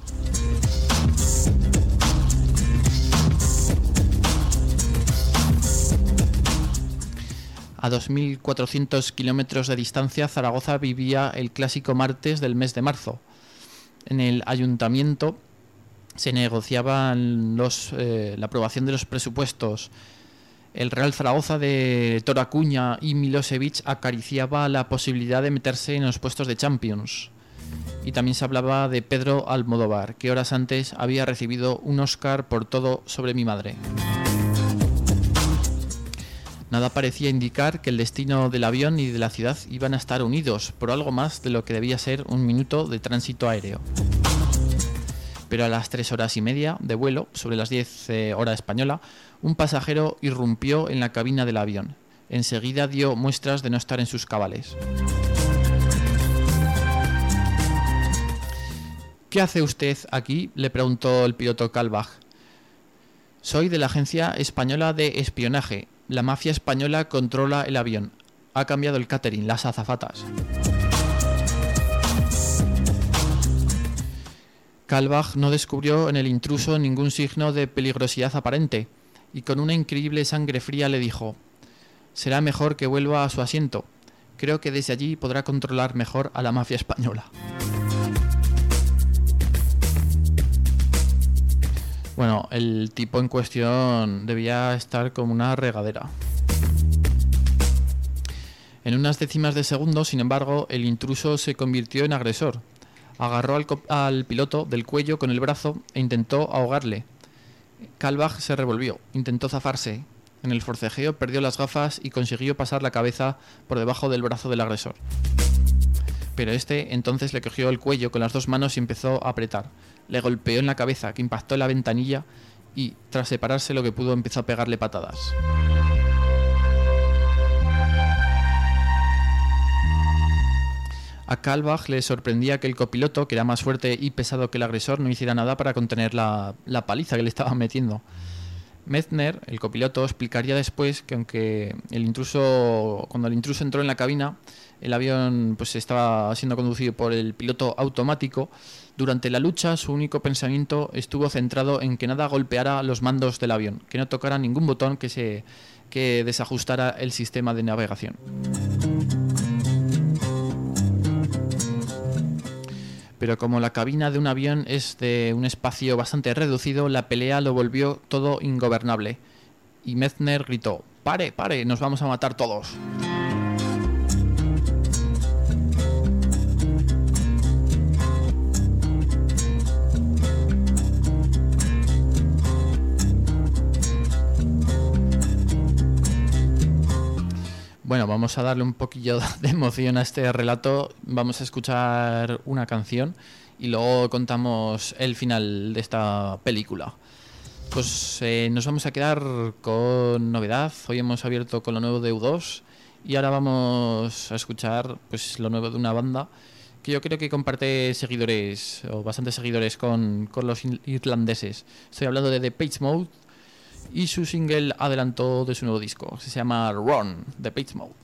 A 2.400 kilómetros de distancia, Zaragoza vivía el clásico martes del mes de marzo. En el ayuntamiento se negociaban la aprobación de los presupuestos. El Real Zaragoza de Toro Acuña y Milosevic acariciaba la posibilidad de meterse en los puestos de Champions. Y también se hablaba de Pedro Almodóvar, que horas antes había recibido un Oscar por Todo sobre mi madre. Nada parecía indicar que el destino del avión y de la ciudad iban a estar unidos por algo más de lo que debía ser un minuto de tránsito aéreo. Pero a las 3 horas y media de vuelo, sobre las 10 hora española, un pasajero irrumpió en la cabina del avión. Enseguida dio muestras de no estar en sus cabales. ¿Qué hace usted aquí?, le preguntó el piloto Kalbach. Soy de la Agencia Española de Espionaje. La mafia española controla el avión. Ha cambiado el catering, las azafatas. Kalbach no descubrió en el intruso ningún signo de peligrosidad aparente y con una increíble sangre fría le dijo: será mejor que vuelva a su asiento. Creo que desde allí podrá controlar mejor a la mafia española. Bueno, el tipo en cuestión debía estar como una regadera. En unas décimas de segundo, sin embargo, el intruso se convirtió en agresor. Agarró al piloto del cuello con el brazo e intentó ahogarle. Kalbach se revolvió, intentó zafarse. En el forcejeo perdió las gafas y consiguió pasar la cabeza por debajo del brazo del agresor. Pero este entonces le cogió el cuello con las dos manos y empezó a apretar. Le golpeó en la cabeza, que impactó en la ventanilla, y tras separarse lo que pudo empezó a pegarle patadas. A Kalbach le sorprendía que el copiloto, que era más fuerte y pesado que el agresor, no hiciera nada para contener la paliza que le estaban metiendo. Metzner, el copiloto, explicaría después que cuando el intruso entró en la cabina, el avión pues estaba siendo conducido por el piloto automático. Durante la lucha, su único pensamiento estuvo centrado en que nada golpeara los mandos del avión, que no tocara ningún botón que desajustara el sistema de navegación. Pero como la cabina de un avión es de un espacio bastante reducido, la pelea lo volvió todo ingobernable. Y Metzner gritó: ¡Pare, pare! ¡Nos vamos a matar todos! Bueno, vamos a darle un poquillo de emoción a este relato. Vamos a escuchar una canción y luego contamos el final de esta película. Pues nos vamos a quedar con novedad. Hoy hemos abierto con lo nuevo de U2 y ahora vamos a escuchar pues lo nuevo de una banda que yo creo que comparte seguidores, o bastantes seguidores, con los irlandeses. Estoy hablando de Depeche Mode y su single adelanto de su nuevo disco. Se llama Run, Depeche Mode.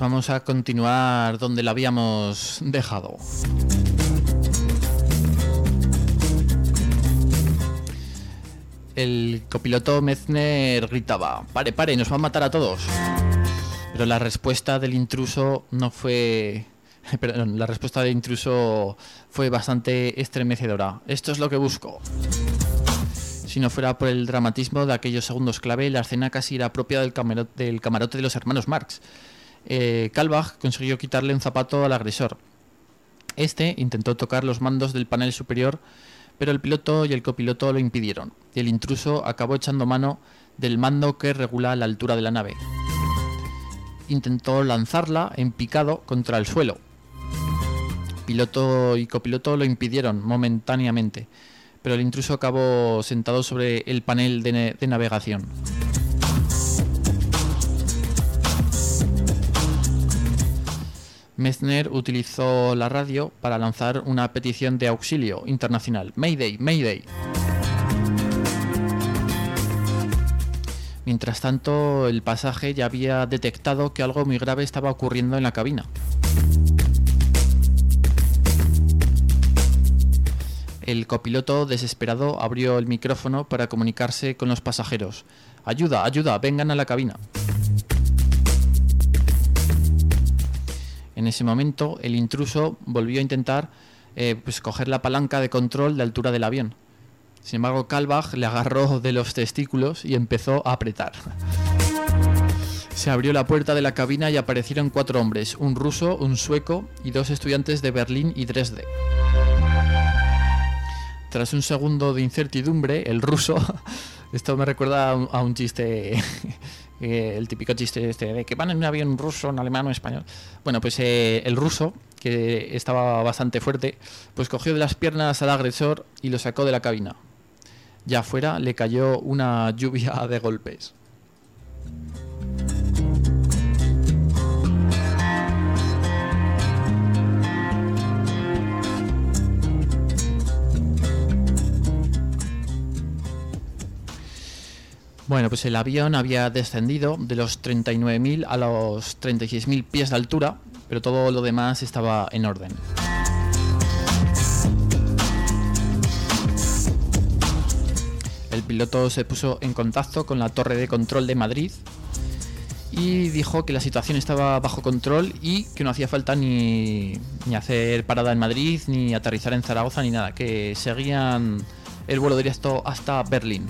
vamos a continuar donde la habíamos dejado. El copiloto Messner gritaba: pare, nos va a matar a todos. Pero la respuesta del intruso no fue... Perdón, la respuesta del intruso fue bastante estremecedora. Esto es lo que busco. Si no fuera por el dramatismo de aquellos segundos clave, la escena casi era propia del camarote de los hermanos Marx. Kalbach consiguió quitarle un zapato al agresor. Este intentó tocar los mandos del panel superior, pero el piloto y el copiloto lo impidieron, y el intruso acabó echando mano del mando que regula la altura de la nave. Intentó lanzarla en picado contra el suelo. Piloto y copiloto lo impidieron momentáneamente, pero el intruso acabó sentado sobre el panel de navegación. Messner utilizó la radio para lanzar una petición de auxilio internacional. Mayday, Mayday. Mientras tanto, el pasaje ya había detectado que algo muy grave estaba ocurriendo en la cabina. El copiloto, desesperado, abrió el micrófono para comunicarse con los pasajeros. ¡Ayuda, ayuda! ¡Vengan a la cabina! En ese momento, el intruso volvió a intentar coger la palanca de control de altura del avión. Sin embargo, Kalbach le agarró de los testículos y empezó a apretar. Se abrió la puerta de la cabina y aparecieron 4 hombres, un ruso, un sueco y 2 estudiantes de Berlín y Dresde. Tras un segundo de incertidumbre, el ruso... Esto me recuerda a un chiste... el típico chiste este de que van en un avión ruso, en alemán o español. Bueno, pues el ruso, que estaba bastante fuerte, pues cogió de las piernas al agresor y lo sacó de la cabina. Ya afuera le cayó una lluvia de golpes. Bueno, pues el avión había descendido de los 39.000 a los 36.000 pies de altura, pero todo lo demás estaba en orden. El piloto se puso en contacto con la torre de control de Madrid y dijo que la situación estaba bajo control y que no hacía falta ni hacer parada en Madrid, ni aterrizar en Zaragoza, ni nada, que seguían el vuelo directo hasta Berlín.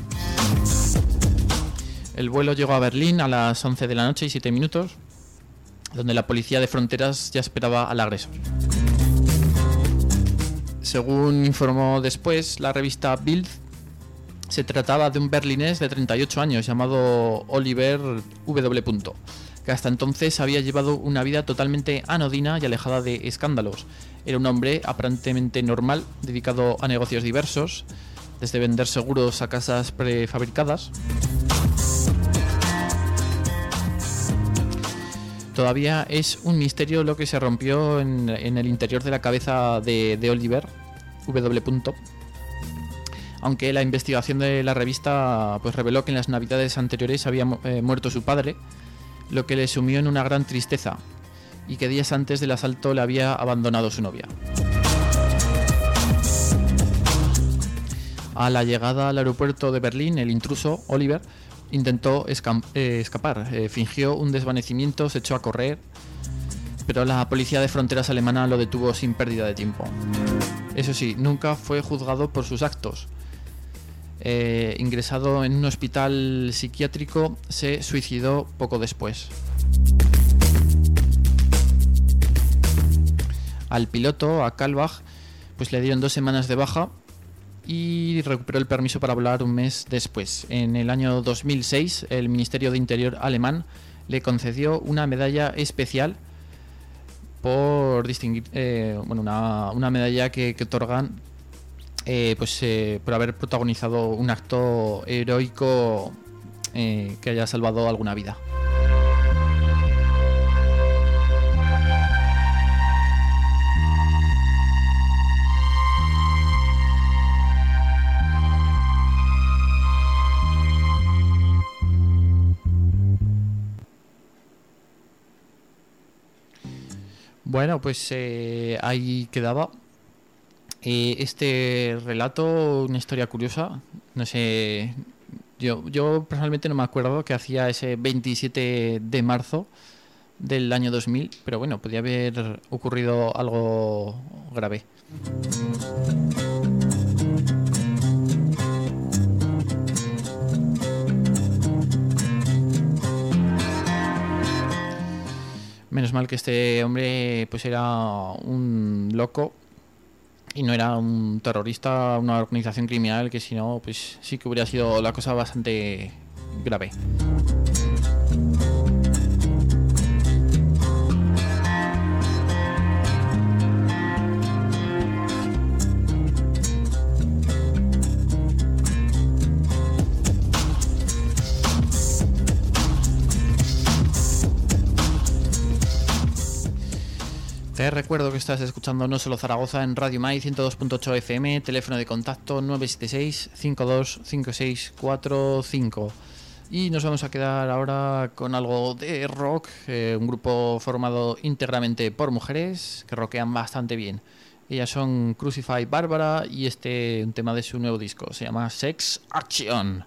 El vuelo llegó a Berlín a las 11 de la noche y 7 minutos, donde la policía de fronteras ya esperaba al agresor. Según informó después la revista Bild, se trataba de un berlinés de 38 años llamado Oliver W., que hasta entonces había llevado una vida totalmente anodina y alejada de escándalos. Era un hombre aparentemente normal, dedicado a negocios diversos, desde vender seguros a casas prefabricadas. Todavía es un misterio lo que se rompió en el interior de la cabeza de Oliver W., aunque la investigación de la revista pues reveló que en las navidades anteriores había muerto su padre, lo que le sumió en una gran tristeza, y que días antes del asalto le había abandonado su novia. A la llegada al aeropuerto de Berlín, el intruso, Oliver, intentó escapar, fingió un desvanecimiento, se echó a correr, pero la policía de fronteras alemana lo detuvo sin pérdida de tiempo. Eso sí, nunca fue juzgado por sus actos. Ingresado en un hospital psiquiátrico, se suicidó poco después. Al piloto, a Kalbach, pues le dieron 2 semanas de baja y recuperó el permiso para volar un mes después. En el año 2006, el Ministerio de Interior alemán le concedió una medalla especial por distinguir, una medalla que otorgan por haber protagonizado un acto heroico que haya salvado alguna vida. Bueno, pues ahí quedaba este relato, una historia curiosa. No sé, yo personalmente no me acuerdo que hacía ese 27 de marzo del año 2000, pero bueno, podía haber ocurrido algo grave. Menos mal que este hombre pues era un loco y no era un terrorista, una organización criminal, que si no, pues sí que hubiera sido la cosa bastante grave. Te recuerdo que estás escuchando No Solo Zaragoza en Radio Mai 102.8 FM, teléfono de contacto 976 525645. Y nos vamos a quedar ahora con algo de rock, un grupo formado íntegramente por mujeres que rockean bastante bien. Ellas son Crucify Barbara y un tema de su nuevo disco se llama Sex Action.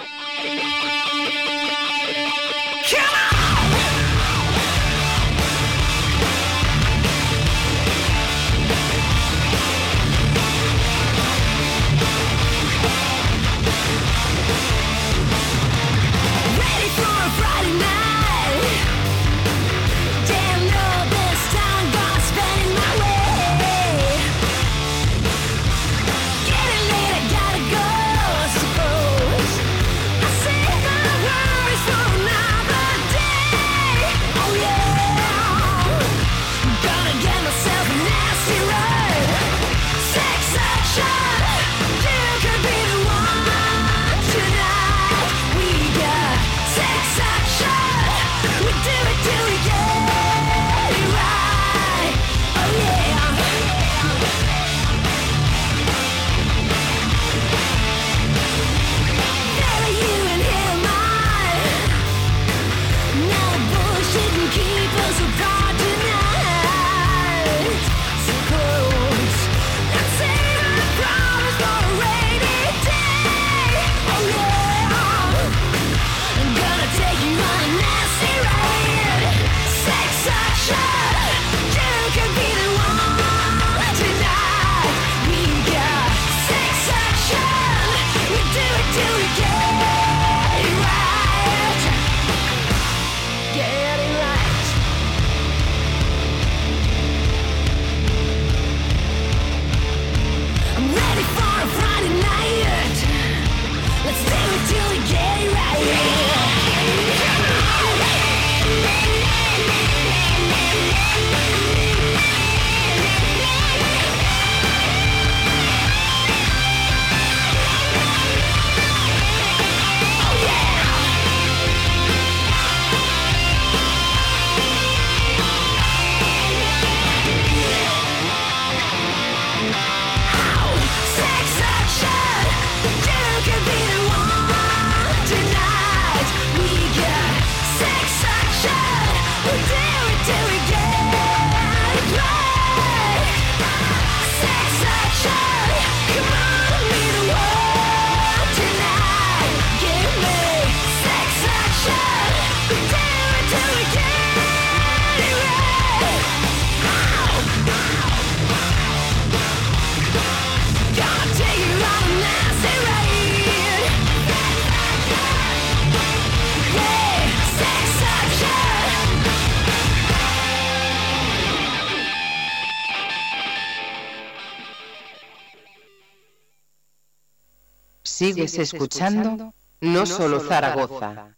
Sigues escuchando No Solo Zaragoza.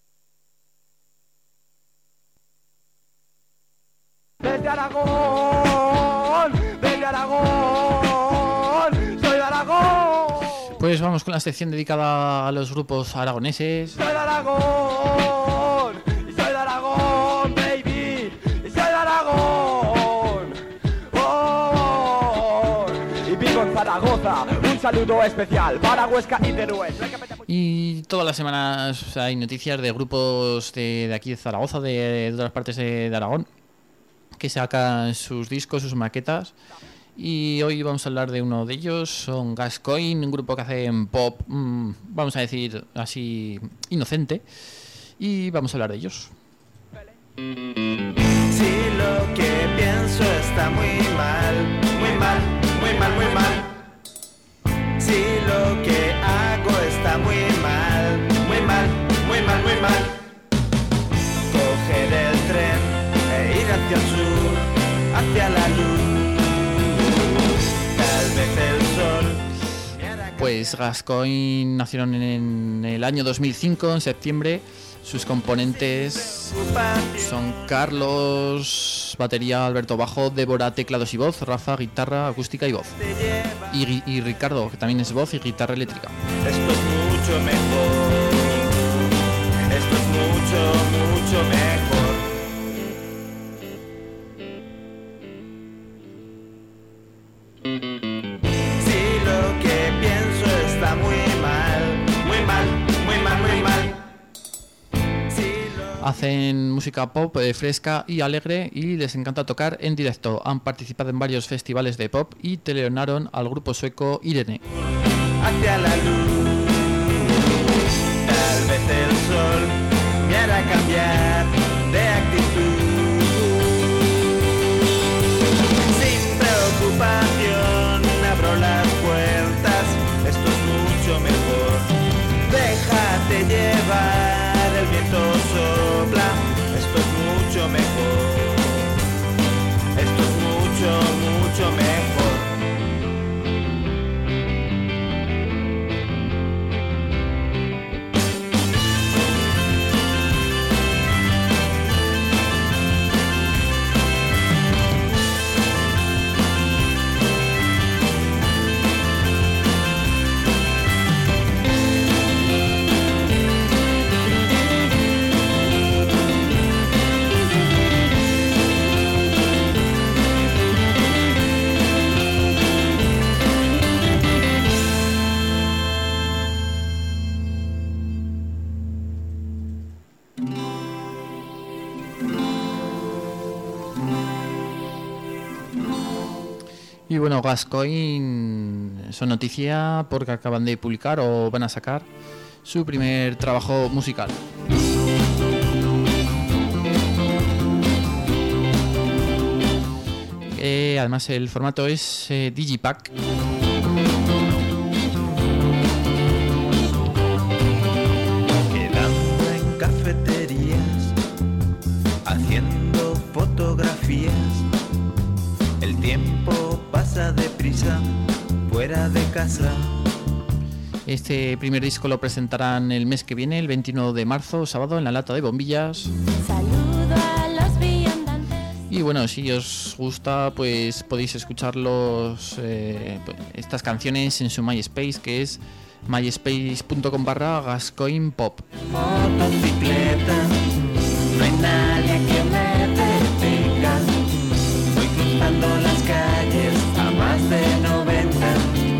Desde Aragón, soy de Aragón.
Pues vamos con la sección dedicada a los grupos aragoneses.
Soy de Aragón, baby, y soy de Aragón. Oh, y vivo en Zaragoza. Un saludo especial para Huesca y Teruel.
Y todas las semanas hay noticias de grupos de aquí de Zaragoza, de otras partes de Aragón, que sacan sus discos, sus maquetas. Y hoy vamos a hablar de uno de ellos, son Gascoigne, un grupo que hacen pop, vamos a decir así, inocente. Y vamos a hablar de ellos.
Si lo que pienso está muy mal, muy mal, muy mal, muy mal. Si lo que hago está muy mal, muy mal, muy mal, muy mal. Coger el tren e ir hacia el sur, hacia la luz. Tal vez el sol.
Pues Gascoigne nacieron en el año 2005, en septiembre. Sus componentes son Carlos, batería, Alberto, bajo, Débora, teclados y voz, Rafa, guitarra, acústica y voz. Y Ricardo, que también es voz y guitarra eléctrica.
Esto es mucho mejor. Esto es mucho, mucho mejor. Si lo que pienso está muy mal, muy mal, muy mal, muy mal.
Hacen música pop fresca y alegre y les encanta tocar en directo. Han participado en varios festivales de pop y teleonaron al grupo sueco Irene.
Hacia la luz, tal vez el sol me hará cambiar de actitud. Sin preocupación abro las puertas, esto es mucho mejor. Déjate llevar, el viento sopla, esto es mucho mejor. Esto es mucho, mucho mejor.
Y bueno, Gascoigne son noticia porque acaban de publicar o van a sacar su primer trabajo musical. Además el formato es Digipack.
Quedando en cafeterías, haciendo fotografías. El tiempo pasa deprisa, fuera de casa.
Este primer disco lo presentarán el mes que viene, el 21 de marzo, sábado, en la Lata de Bombillas.
Saludo a los viandantes.
Y bueno, si os gusta, pues podéis escuchar estas canciones en su MySpace, que es myspace.com/Gascoigne Pop.
Motocicleta, no hay nadie que me detenga. Voy cruzando las calles a más de 90.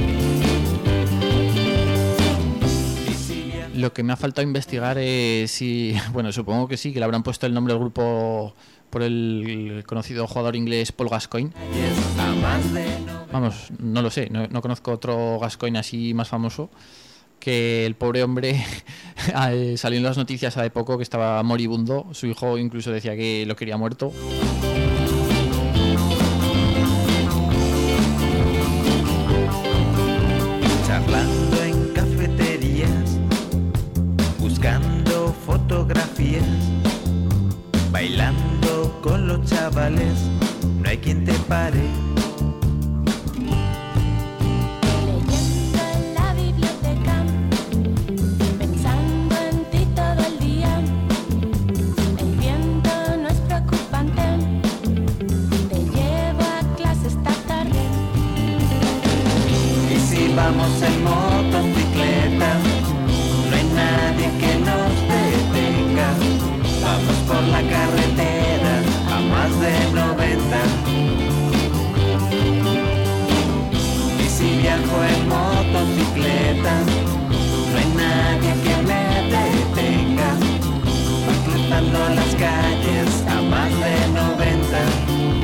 Lo que me ha faltado investigar es si, bueno, supongo que sí, que le habrán puesto el nombre del grupo por el conocido jugador inglés Paul Gascoigne. Vamos, no lo sé, no conozco otro Gascoigne así más famoso, que el pobre hombre salió en las noticias hace poco que estaba moribundo. Su hijo incluso decía que lo quería muerto.
Charlando en cafeterías, buscando fotografías, bailando con los chavales, no hay quien te pare.
Leyendo en la biblioteca, pensando en ti todo el día. El viento no es preocupante, te llevo a clase esta tarde.
Y si vamos en motocicleta, no hay nadie que nos detenga. Vamos por la carretera a más de 90. Y si viajo en motocicleta, no hay nadie que me detenga. Voy cruzando las calles a más de 90.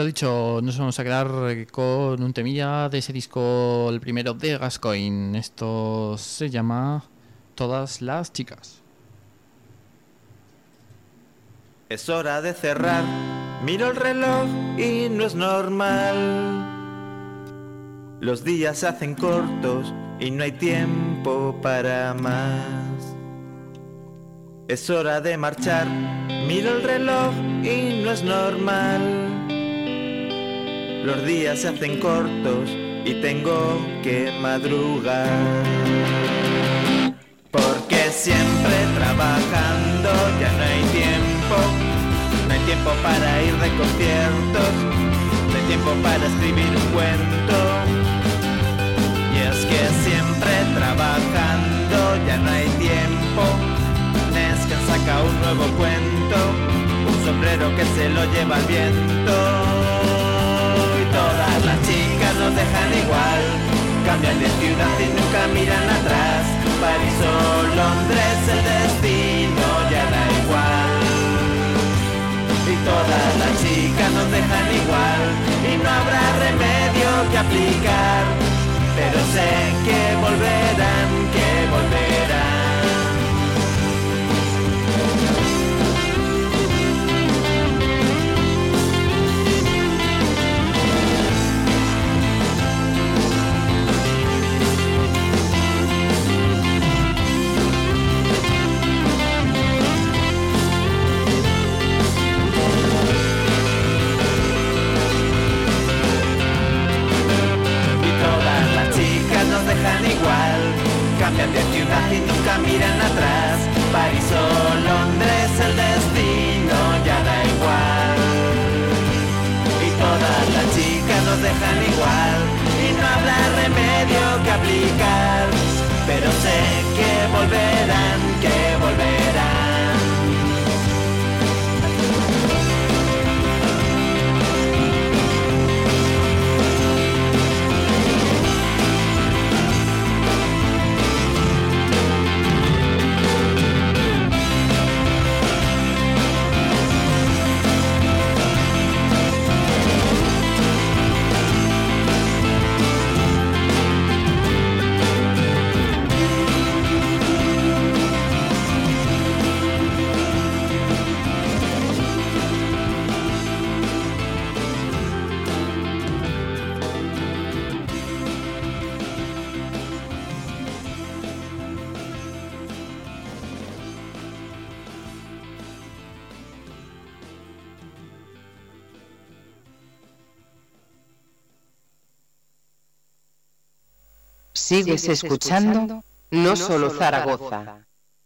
lo dicho, nos vamos a quedar con un temilla de ese disco, el primero de Gascoigne. Esto se llama Todas las chicas.
Es hora de cerrar, miro el reloj y no es normal. Los días se hacen cortos y no hay tiempo para más. Es hora de marchar, miro el reloj y no es normal. Los días se hacen cortos y tengo que madrugar. Porque siempre trabajando ya no hay tiempo. No hay tiempo para ir de conciertos, no hay tiempo para escribir un cuento. Y es que siempre trabajando ya no hay tiempo. Nesken saca un nuevo cuento, un sombrero que se lo lleva el viento. Y todas las chicas nos dejan igual, cambian de ciudad y nunca miran atrás. París o Londres, el destino ya da igual. Y todas las chicas nos dejan igual, y no habrá remedio que aplicar. Pero sé que volverán, que volverán. Nos dejan igual, cambian de ciudad y nunca miran atrás. París o Londres, el destino ya da igual. Y todas las chicas nos dejan igual, y no habrá remedio que aplicar. Pero sé que volverán, que volverán.
Sigues escuchando No Solo Zaragoza.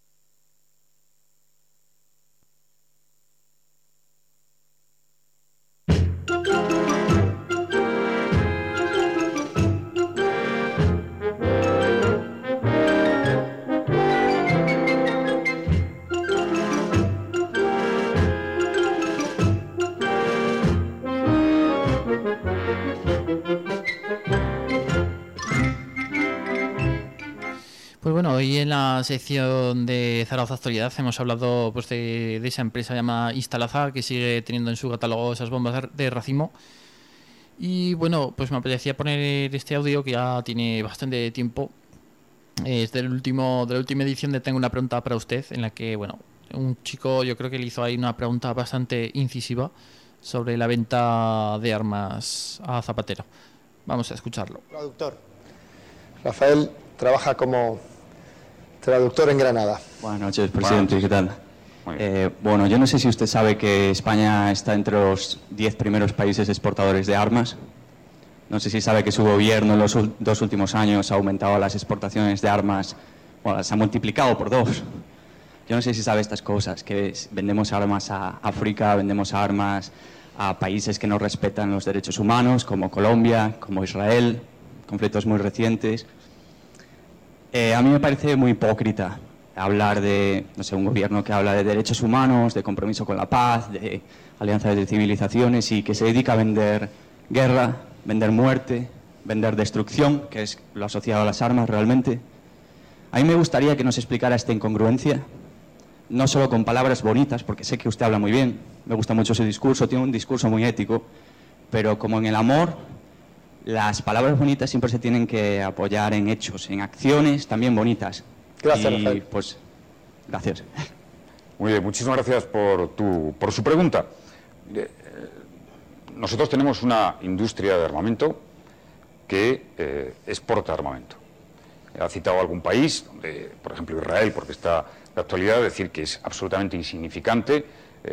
Pues bueno, hoy en la sección de Zaragoza Actualidad hemos hablado pues de esa empresa llamada Instalaza, que sigue teniendo en su catálogo esas bombas de racimo. Y bueno, pues me apetecía poner este audio que ya tiene bastante tiempo. Es de la última edición de Tengo una pregunta para usted, en la que, bueno, un chico yo creo que le hizo ahí una pregunta bastante incisiva sobre la venta de armas a zapatero. Vamos a escucharlo.
Traductor. Rafael trabaja como traductor en Granada.
Buenas noches, presidente. ¿Qué tal? Bueno, yo no sé si usted sabe que España está entre los 10 primeros países exportadores de armas. No sé si sabe que su gobierno en los 2 últimos años ha aumentado las exportaciones de armas, bueno, las ha multiplicado por 2. Yo no sé si sabe estas cosas, que vendemos armas a África, vendemos armas a países que no respetan los derechos humanos, como Colombia, como Israel, conflictos muy recientes. A mí me parece muy hipócrita hablar de, no sé, un gobierno que habla de derechos humanos, de compromiso con la paz, de alianzas de civilizaciones y que se dedica a vender guerra, vender muerte, vender destrucción, que es lo asociado a las armas realmente. A mí me gustaría que nos explicara esta incongruencia, no solo con palabras bonitas, porque sé que usted habla muy bien, me gusta mucho su discurso, tiene un discurso muy ético, pero como en el amor, las palabras bonitas siempre se tienen que apoyar en hechos, en acciones también bonitas.
Gracias,
y,
Rafael.
pues, gracias.
Muy bien, muchísimas gracias por su pregunta. Nosotros tenemos una industria de armamento que exporta armamento. Ha citado algún país, donde, por ejemplo Israel, porque está de actualidad, decir que es absolutamente insignificante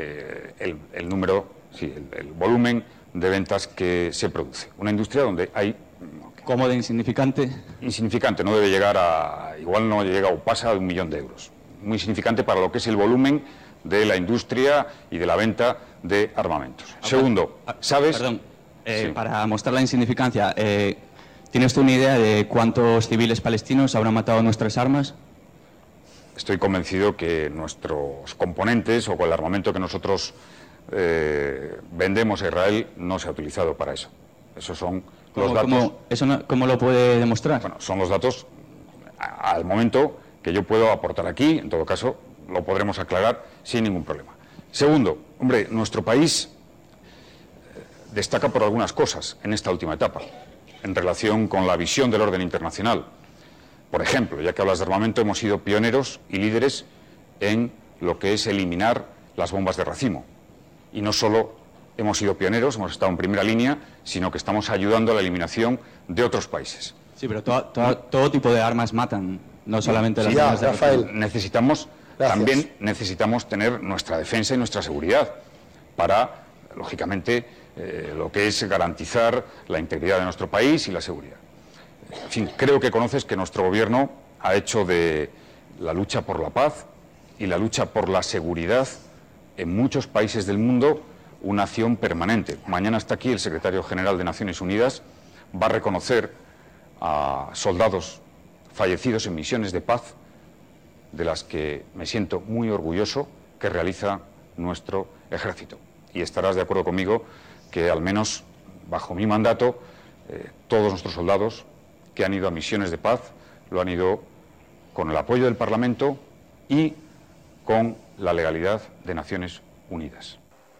el número, sí, el volumen de ventas que se produce. Una industria donde hay...
¿Cómo de insignificante?
Insignificante, no debe llegar a... igual no llega o pasa de 1 millón de euros. Muy insignificante para lo que es el volumen de la industria y de la venta de armamentos. Segundo, ¿sabes?
Perdón,
Sí.
para mostrar la insignificancia, ¿tiene usted una idea de cuántos civiles palestinos habrán matado nuestras armas?
Estoy convencido que nuestros componentes o con el armamento que nosotros vendemos a Israel no se ha utilizado para eso. Esos son los datos.
¿Cómo lo puede demostrar?
Bueno, son los datos al momento que yo puedo aportar aquí. En todo caso, lo podremos aclarar sin ningún problema. Segundo, hombre, nuestro país destaca por algunas cosas en esta última etapa, en relación con la visión del orden internacional. Por ejemplo, ya que hablas de armamento, hemos sido pioneros y líderes en lo que es eliminar las bombas de racimo. Y no solo hemos sido pioneros, hemos estado en primera línea, sino que estamos ayudando a la eliminación de otros países.
Sí, pero todo tipo de armas matan, no solamente las
Sí,
bombas de
Rafael,
racimo.
también necesitamos tener nuestra defensa y nuestra seguridad para, lógicamente, lo que es garantizar la integridad de nuestro país y la seguridad. En fin, creo que conoces que nuestro gobierno ha hecho de la lucha por la paz y la lucha por la seguridad en muchos países del mundo una acción permanente. Mañana está aquí el secretario general de Naciones Unidas, va a reconocer a soldados fallecidos en misiones de paz, de las que me siento muy orgulloso que realiza nuestro ejército. Y estarás de acuerdo conmigo que, al menos bajo mi mandato, todos nuestros soldados que han ido a misiones de paz lo han ido con el apoyo del Parlamento y con la legalidad de Naciones Unidas.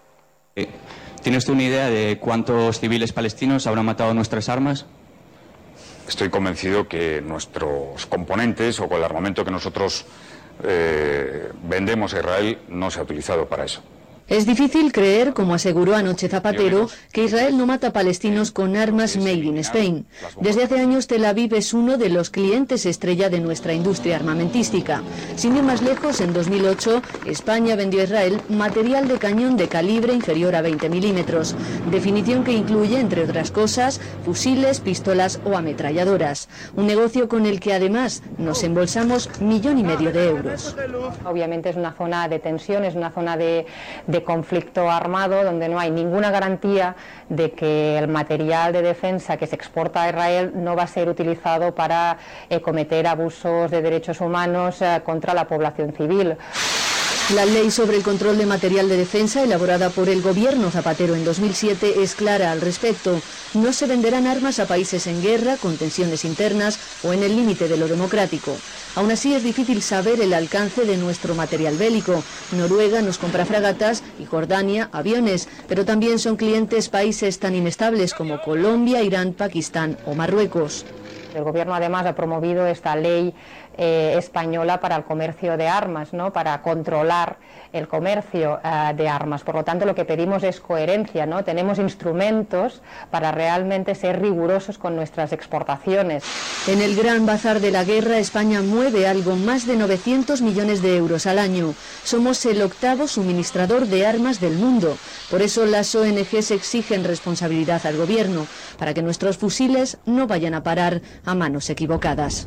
¿Tiene usted una idea de cuántos civiles palestinos habrán matado nuestras armas?
Estoy convencido que nuestros componentes o con el armamento que nosotros vendemos a Israel no se ha utilizado para eso.
Es difícil creer, como aseguró anoche Zapatero, que Israel no mata palestinos con armas made in Spain. Desde hace años Tel Aviv es uno de los clientes estrella de nuestra industria armamentística. Sin ir más lejos, en 2008 España vendió a Israel material de cañón de calibre inferior a 20 milímetros, definición que incluye, entre otras cosas, fusiles, pistolas o ametralladoras. Un negocio con el que además nos embolsamos 1,5 millones de euros.
Obviamente es una zona de tensión, es una zona de conflicto armado donde no hay ninguna garantía de que el material de defensa que se exporta a Israel no va a ser utilizado para cometer abusos de derechos humanos contra la población civil.
La ley sobre el control de material de defensa, elaborada por el gobierno Zapatero en 2007, es clara al respecto. No se venderán armas a países en guerra, con tensiones internas o en el límite de lo democrático. Aún así, es difícil saber el alcance de nuestro material bélico. Noruega nos compra fragatas y Jordania aviones, pero también son clientes países tan inestables como Colombia, Irán, Pakistán o Marruecos.
El gobierno además ha promovido esta ley española para el comercio de armas, ¿no? Para controlar el comercio de armas. Por lo tanto, lo que pedimos es coherencia, ¿no? Tenemos instrumentos para realmente ser rigurosos con nuestras exportaciones.
En el gran bazar de la guerra, España mueve algo más de 900 millones de euros al año. Somos el 8º suministrador de armas del mundo. Por eso las ONGs exigen responsabilidad al gobierno, para que nuestros fusiles no vayan a parar a manos equivocadas.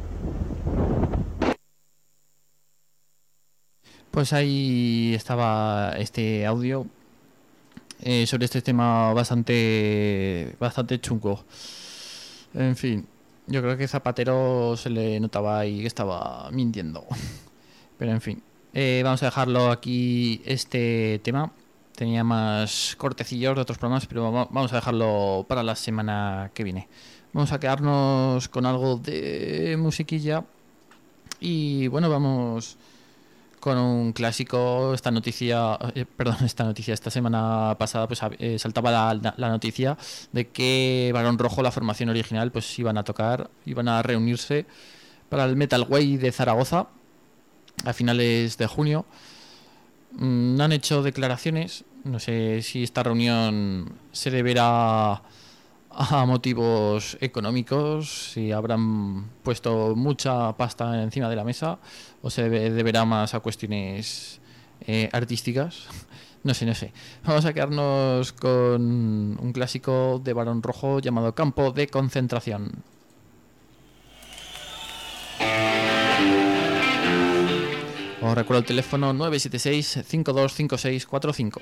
Pues ahí estaba este audio sobre este tema bastante chungo. En fin, yo creo que Zapatero se le notaba ahí que estaba mintiendo. Pero en fin, vamos a dejarlo aquí, este tema. Tenía más cortecillos de otros programas, pero vamos a dejarlo para la semana que viene. Vamos a quedarnos con algo de musiquilla. Y bueno, vamos con un clásico. Esta semana pasada pues saltaba la noticia de que Barón Rojo, la formación original, pues iban a reunirse para el Metal Way de Zaragoza a finales de junio. No han hecho declaraciones, no sé si esta reunión se deberá a motivos económicos, si habrán puesto mucha pasta encima de la mesa, o se deberá más a cuestiones artísticas. No sé. Vamos a quedarnos con un clásico de Barón Rojo llamado Campo de Concentración. Os recuerdo el teléfono 976 525645.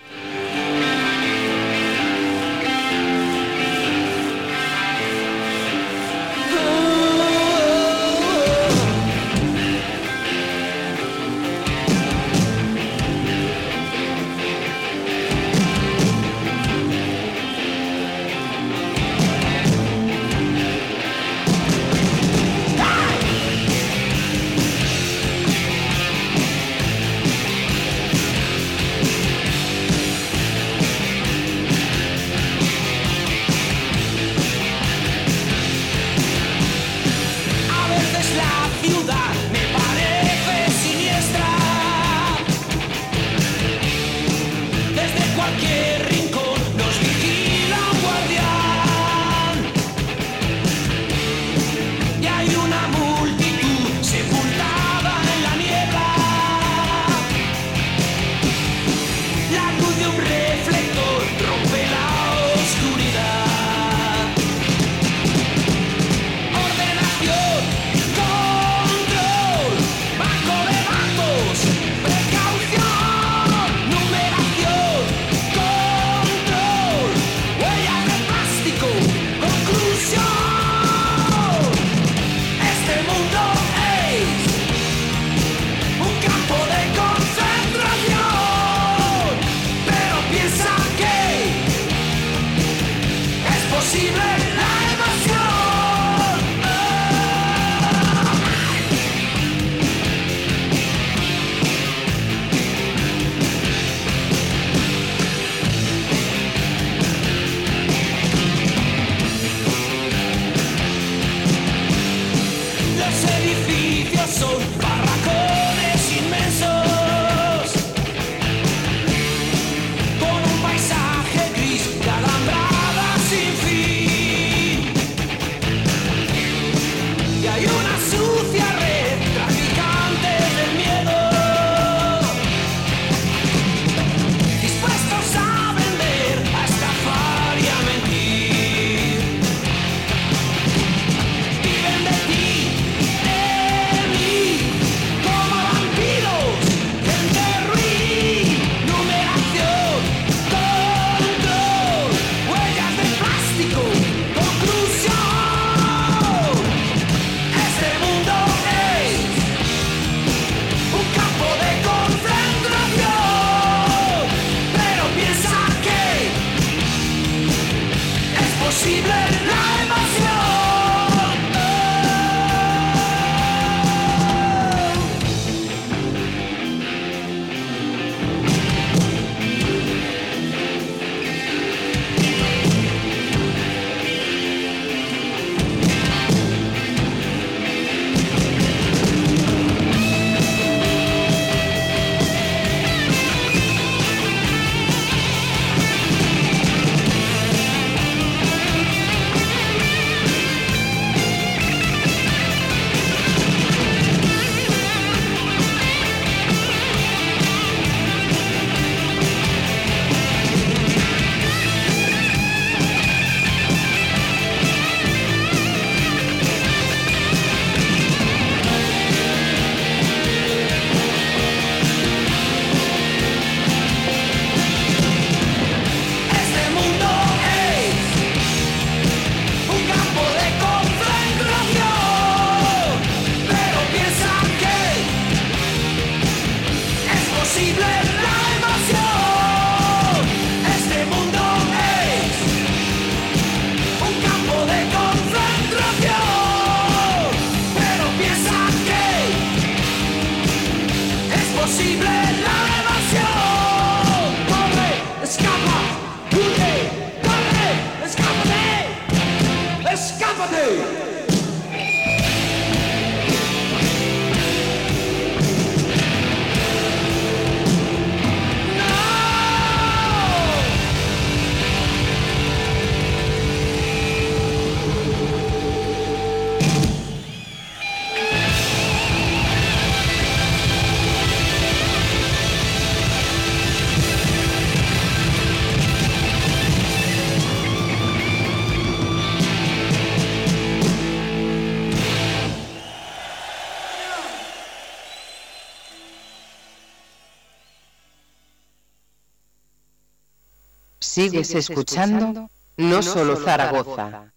Sigues escuchando No Solo Zaragoza.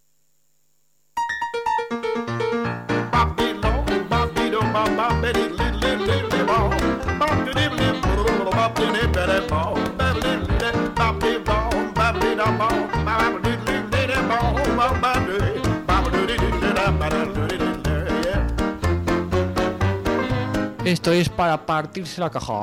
Esto es para partirse la caja.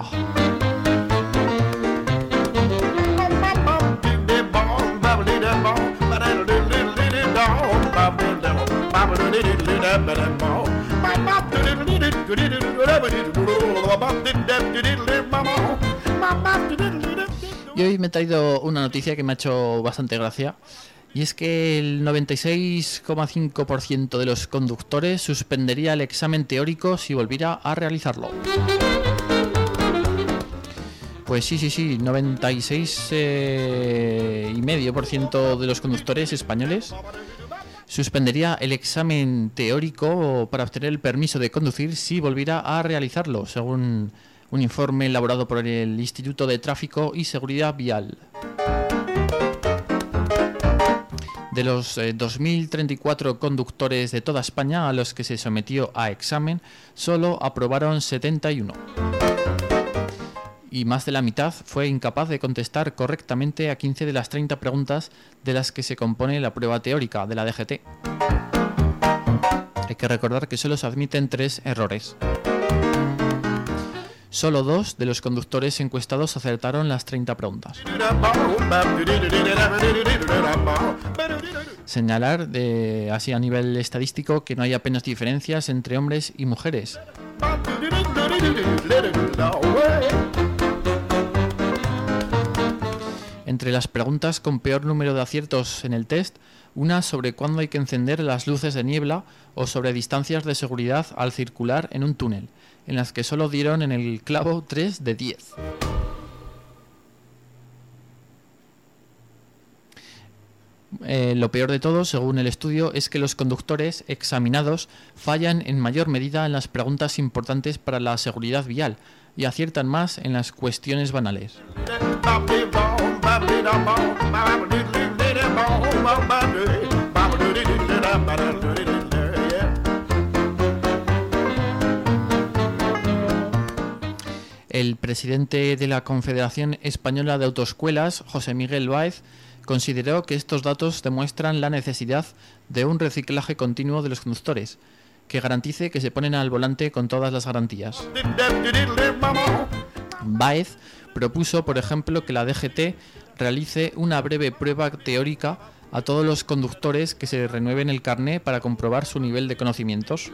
Y hoy me he traído una noticia que me ha hecho bastante gracia. Y es que el 96,5% de los conductores suspendería el examen teórico si volviera a realizarlo. Pues sí, 96,5% de los conductores españoles suspendería el examen teórico para obtener el permiso de conducir si volviera a realizarlo, según un informe elaborado por el Instituto de Tráfico y Seguridad Vial. De los 2.034 conductores de toda España a los que se sometió a examen, solo aprobaron 71. Y más de la mitad fue incapaz de contestar correctamente a 15 de las 30 preguntas de las que se compone la prueba teórica de la DGT. Hay que recordar que solo se admiten 3 errores. Solo 2 de los conductores encuestados acertaron las 30 preguntas. Señalar, así a nivel estadístico, que no hay apenas diferencias entre hombres y mujeres. Entre las preguntas con peor número de aciertos en el test, una sobre cuándo hay que encender las luces de niebla o sobre distancias de seguridad al circular en un túnel, en las que solo dieron en el clavo 3 de 10. Lo peor de todo, según el estudio, es que los conductores examinados fallan en mayor medida en las preguntas importantes para la seguridad vial y aciertan más en las cuestiones banales. El presidente de la Confederación Española de Autoescuelas, José Miguel Báez, consideró que estos datos demuestran la necesidad de un reciclaje continuo de los conductores, que garantice que se ponen al volante con todas las garantías. Báez propuso, por ejemplo, que la DGT realice una breve prueba teórica a todos los conductores que se renueven el carné para comprobar su nivel de conocimientos.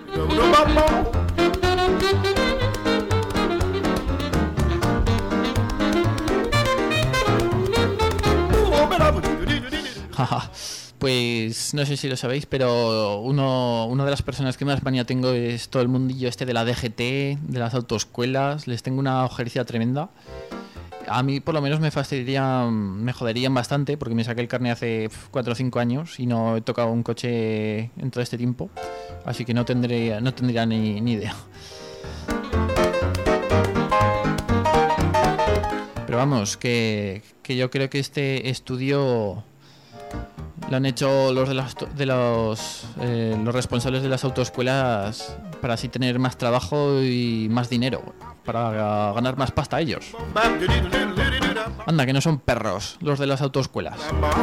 Pues no sé si lo sabéis, pero una de las personas que más manía tengo es todo el mundillo este de la DGT, de las autoescuelas. Les tengo una ojericia tremenda. A mí por lo menos me joderían bastante, porque me saqué el carné hace 4 o 5 años y no he tocado un coche en todo este tiempo, así que no tendría ni idea. Pero vamos, que yo creo que este estudio lo han hecho los responsables de las autoescuelas para así tener más trabajo y más dinero, para ganar más pasta a ellos. Anda, que no son perros los de las autoescuelas.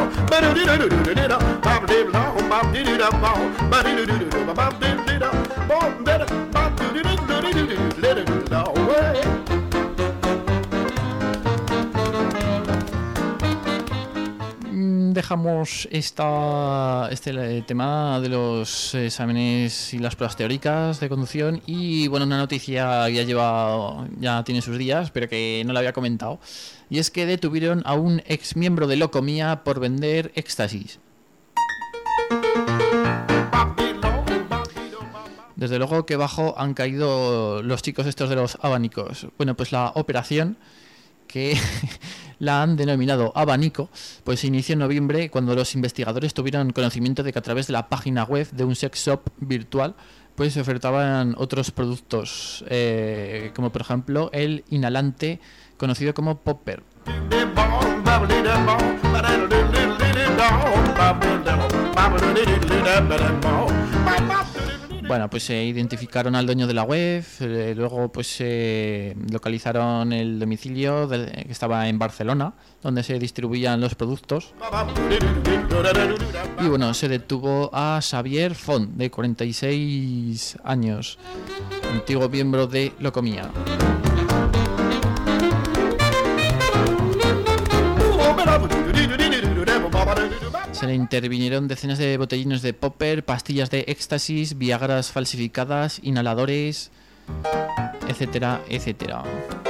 Dejamos este tema de los exámenes y las pruebas teóricas de conducción y bueno, una noticia que ya tiene sus días, pero que no la había comentado, y es que detuvieron a un ex miembro de Locomía por vender éxtasis. Desde luego que bajo han caído los chicos estos de los abanicos. Bueno, pues la operación, que la han denominado Abanico, pues se inició en noviembre, cuando los investigadores tuvieron conocimiento de que a través de la página web de un sex shop virtual pues se ofertaban otros productos, como por ejemplo el inhalante conocido como Popper. Bueno, pues se identificaron al dueño de la web, luego pues localizaron el domicilio que estaba en Barcelona, donde se distribuían los productos. Y bueno, se detuvo a Xavier Font, de 46 años, antiguo miembro de Locomía. Se le intervinieron decenas de botellines de popper, pastillas de éxtasis, viagras falsificadas, inhaladores, etcétera, etcétera.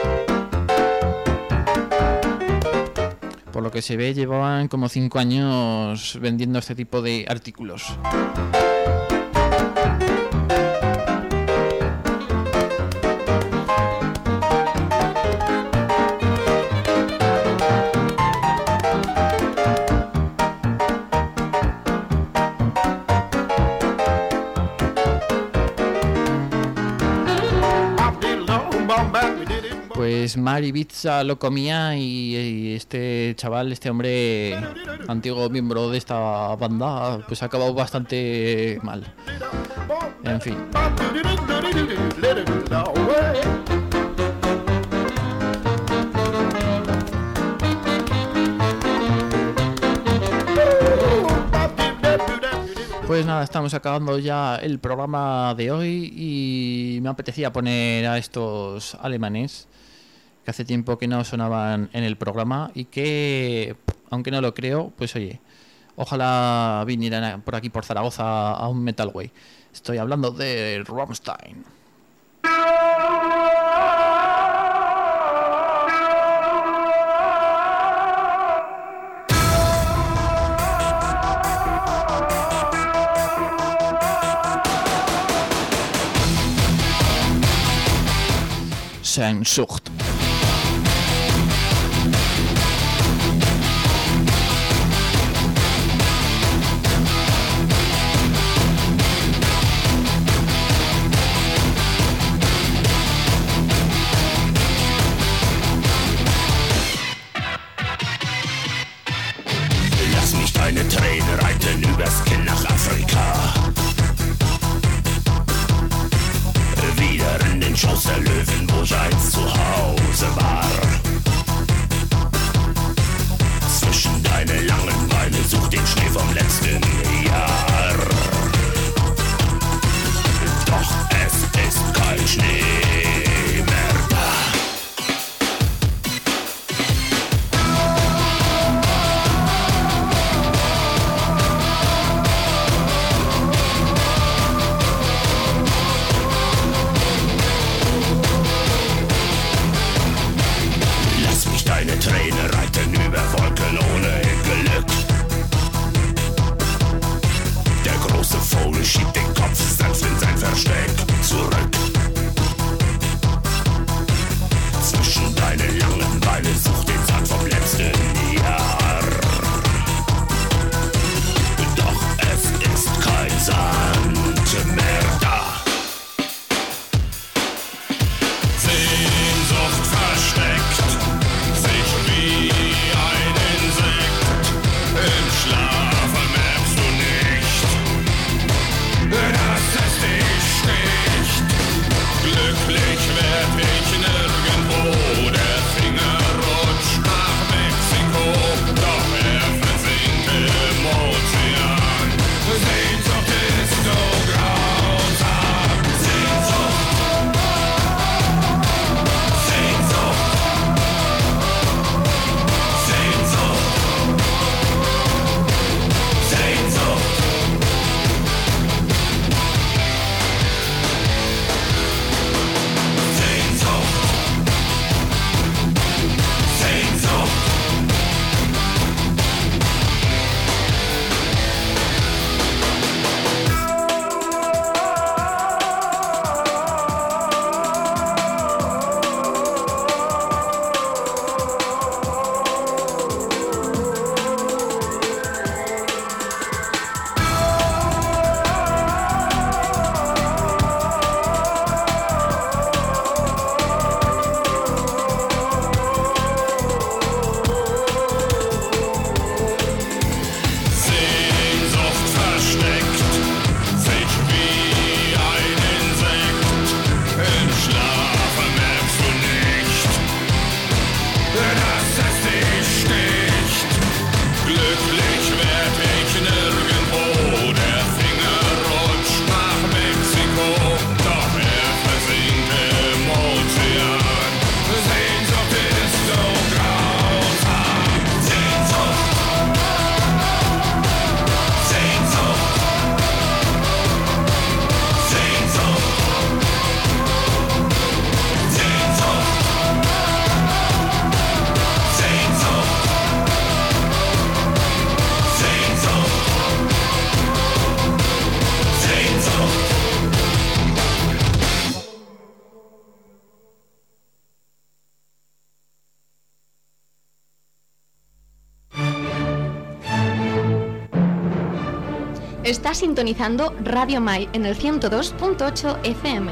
Por lo que se ve, llevaban como 5 años vendiendo este tipo de artículos. Pues Mar Ibiza lo comía y este chaval, este hombre antiguo miembro de esta banda, pues ha acabado bastante mal. En fin. Pues nada, estamos acabando ya el programa de hoy y me apetecía poner a estos alemanes que hace tiempo que no sonaban en el programa y que, aunque no lo creo, pues oye, ojalá vinieran por aquí por Zaragoza a un Metal Way. Estoy hablando de Rammstein. Sehnsucht.
Lass mich deine Tränen reiten übers Kinn nach Afrika. Wieder in den Schoß der Löwen, wo ich einst zu Hause
Está sintonizando Radio Mai en el 102.8 FM.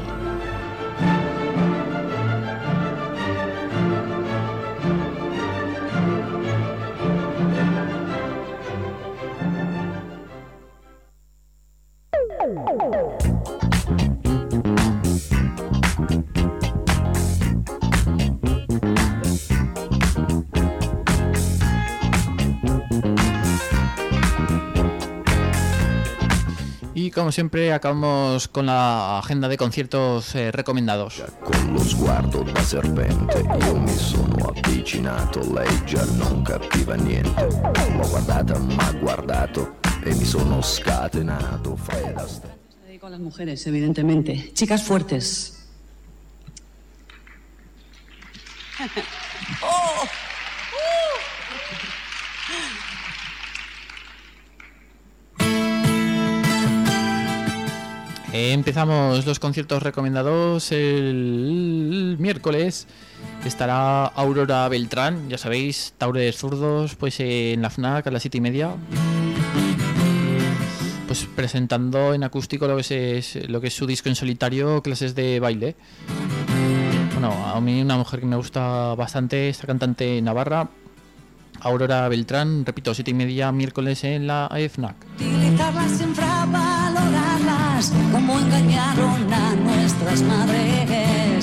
Y como siempre acabamos con la agenda de conciertos recomendados.
Con lo sguardo da serpente io mi sono avvicinato, lei già non capiva niente, l'ho guardata, m'ha guardato e mi sono scatenato, Fred Astaire.
Se dedico a las mujeres, evidentemente, chicas fuertes. ¡Oh!
Empezamos los conciertos recomendados el miércoles. Estará Aurora Beltrán, ya sabéis, Taures Zurdos, pues en la FNAC a las 7:30. Pues presentando en acústico lo que es su disco en solitario, Clases de Baile. Bueno, a mí una mujer que me gusta bastante, esta cantante navarra, Aurora Beltrán, repito, 7:30 miércoles en la FNAC.
Utilizarlas siempre a valorarlas, como engañaron a nuestras madres.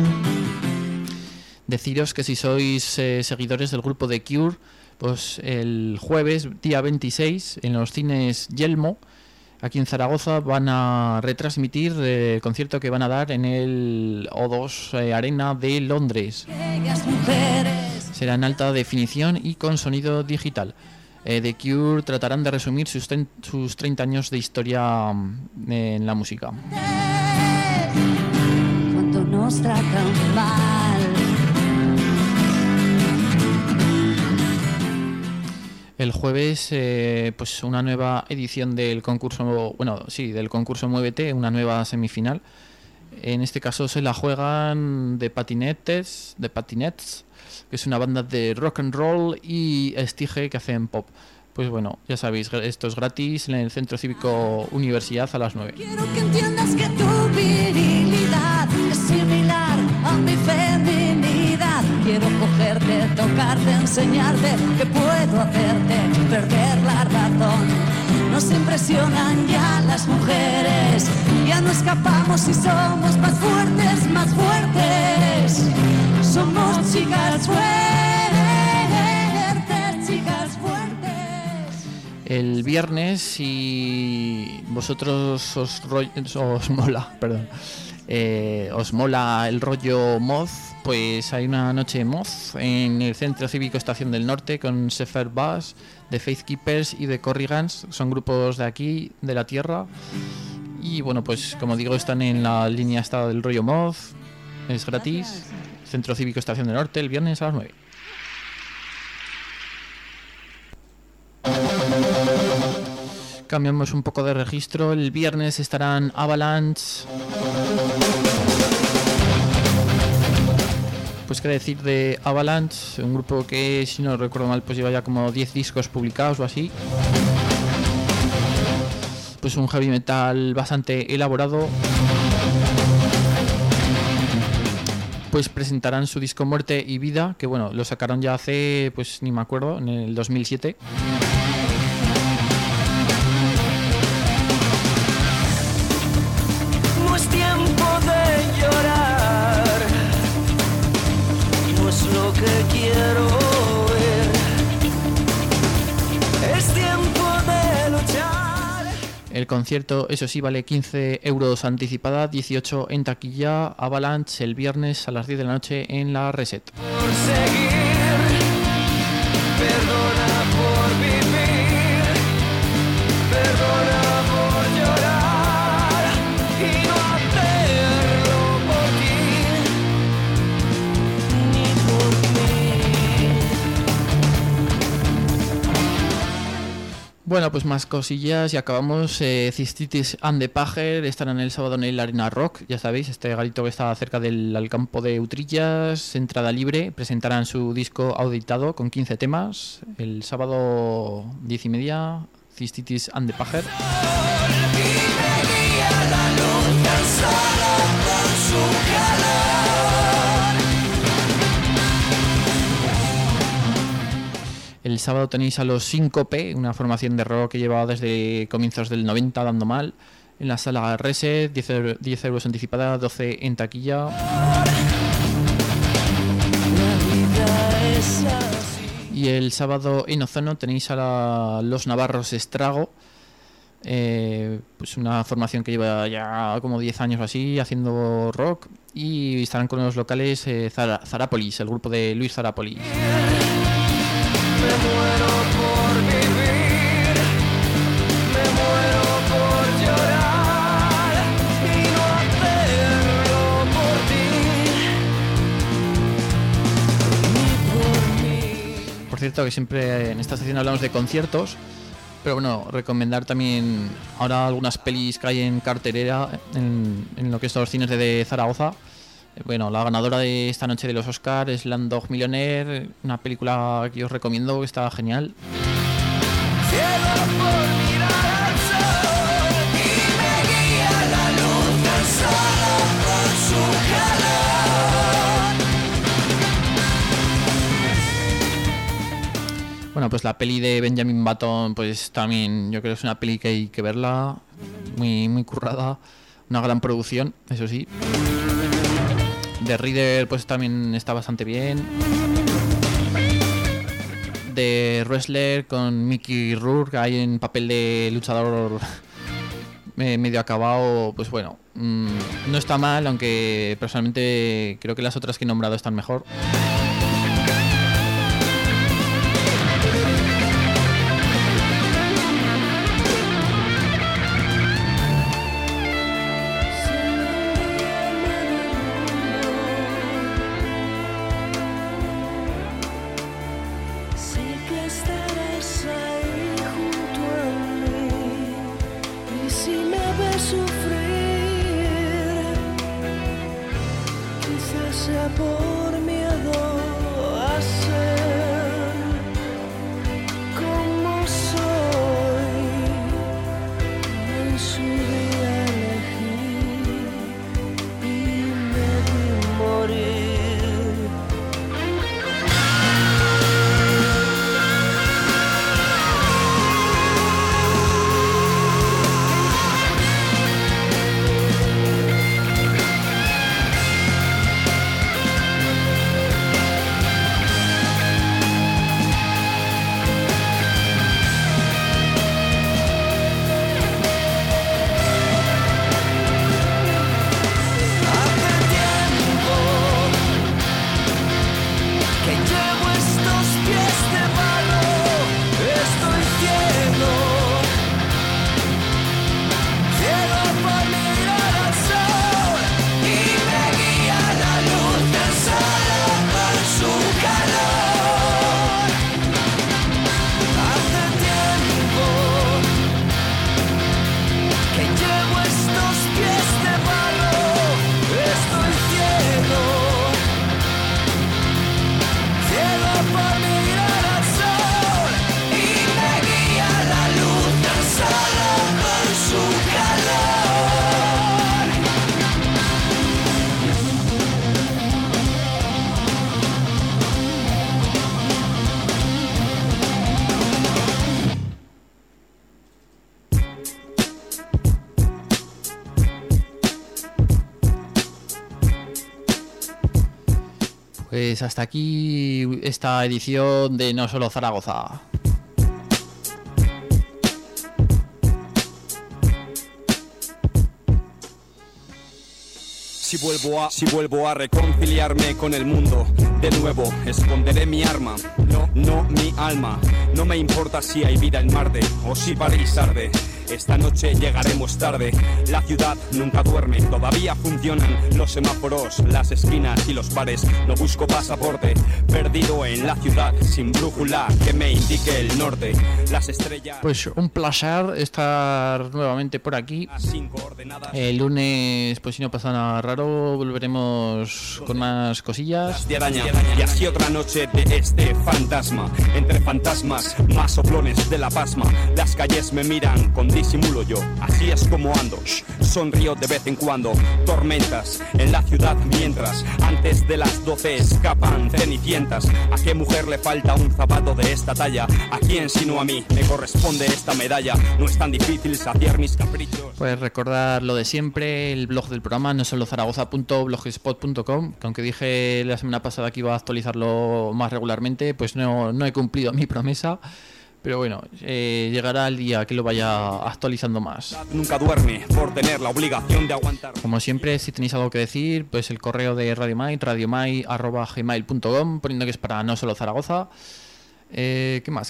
Deciros que si sois seguidores del grupo The Cure, pues el jueves, día 26, en los cines Yelmo, aquí en Zaragoza, van a retransmitir el concierto que van a dar en el O2 Arena de Londres. Será en alta definición y con sonido digital. The Cure tratarán de resumir sus 30 años de historia en la música.
Cuando nos tratan mal.
El jueves, pues una nueva edición del concurso, del concurso Muévete, una nueva semifinal. En este caso se la juegan The Patinettes, que es una banda de rock and roll, y Estige, que hacen pop. Pues bueno, ya sabéis, esto es gratis en el Centro Cívico Universidad a las 9.
Quiero que entiendas que tu virilidad es similar a mi feminidad. Quiero cogerte, tocarte, enseñarte que puedo hacerte perder la razón. Nos impresionan ya las mujeres, ya no escapamos y somos más fuertes, más fuertes. Somos chicas fuertes, chicas fuertes.
El viernes, si vosotros os mola el rollo mod, pues hay una noche mod en el Centro Cívico Estación del Norte con Sefer Bass, The Faith Keepers y The Corrigans. Son grupos de aquí, de la tierra. Y bueno, pues como digo, están en la línea esta del rollo mod. Es gratis. Centro Cívico Estación del Norte, el viernes a las 9. Cambiamos un poco de registro. El viernes estarán Avalanche. Pues qué decir de Avalanche, un grupo que, si no recuerdo mal, pues lleva ya como 10 discos publicados o así. Pues un heavy metal bastante elaborado. Pues presentarán su disco Muerte y Vida, que bueno, lo sacaron ya hace, pues ni me acuerdo, en el 2007.
No es tiempo de llorar, no es lo que quiero ver, es tiempo de luchar.
El concierto, eso sí, vale 15 euros anticipada, 18 en taquilla. Avalanche el viernes a las 10 de la noche en la Reset.
Por seguir, perdona por vivir, perdona por llorar y no hacerlo por ti, ni por mí.
Bueno, pues más cosillas y acabamos. Cistitis and the Pager estarán el sábado en el Arena Rock, ya sabéis, este garito que está cerca del campo de Utrillas, entrada libre. Presentarán su disco auditado con 15 temas el sábado 10:30, Cistitis and the Pager. sábado tenéis a los Síncope, una formación de rock que lleva desde comienzos del 90 dando mal. En la sala Reset, 10 euros anticipada, 12 en taquilla. Y el sábado en Ozono tenéis a los Navarros Estrago, pues una formación que lleva ya como 10 años o así haciendo rock, y estarán con los locales Zarapolis, el grupo de Luis Zarapolis.
Me muero por vivir, me muero por llorar y no hacerlo por ti, ni por mí.
Por cierto, que siempre en esta sección hablamos de conciertos, pero bueno, recomendar también ahora algunas pelis que hay en cartelera en lo que son los cines de Zaragoza. Bueno, la ganadora de esta noche de los Oscars es Slumdog Millionaire, una película que os recomiendo, que está genial.
Ciego por mirar al sol y me guía la luz del sol con su calor.
Bueno, pues la peli de Benjamin Button, pues también yo creo que es una peli que hay que verla, muy, muy currada, una gran producción, eso sí. The Reader pues también está bastante bien. The Wrestler con Mickey Rourke ahí en papel de luchador medio acabado, pues bueno, no está mal, aunque personalmente creo que las otras que he nombrado están mejor.
Por miedo a ser como soy, en su día elegí y me vi morir.
Pues hasta aquí esta edición de No Solo Zaragoza.
Si vuelvo a reconciliarme con el mundo, de nuevo esconderé mi arma, no mi alma. No me importa si hay vida en Marte o si París arde. Esta noche llegaremos tarde. La ciudad nunca duerme, todavía funcionan los semáforos, las esquinas y los bares. No busco pasaporte, perdido en la ciudad, sin brújula que me indique el norte. Las estrellas.
Pues un placer estar nuevamente por aquí. El lunes, pues si no pasa nada raro, volveremos con más cosillas.
De araña. Y así otra noche de este fantasma. Entre fantasmas, más soplones de la pasma. Las calles me miran con disimulo yo, así es como ando. Sonrío de vez en cuando, tormentas en la ciudad mientras antes de las 12 escapan cenicientas. ¿A qué mujer le falta un zapato de esta talla? ¿A quién sino a mí me corresponde esta medalla? No es tan difícil saciar mis caprichos.
Pues recordar lo de siempre, el blog del programa, no solo zaragoza.blogspot.com, que aunque dije la semana pasada que iba a actualizarlo más regularmente, pues no he cumplido mi promesa. Pero bueno, llegará el día que lo vaya actualizando más.
Nunca duerme por tener la obligación de aguantar.
Como siempre, si tenéis algo que decir, pues el correo de Radio Mai, radiomai@gmail.com, poniendo que es para no solo Zaragoza. ¿Qué más?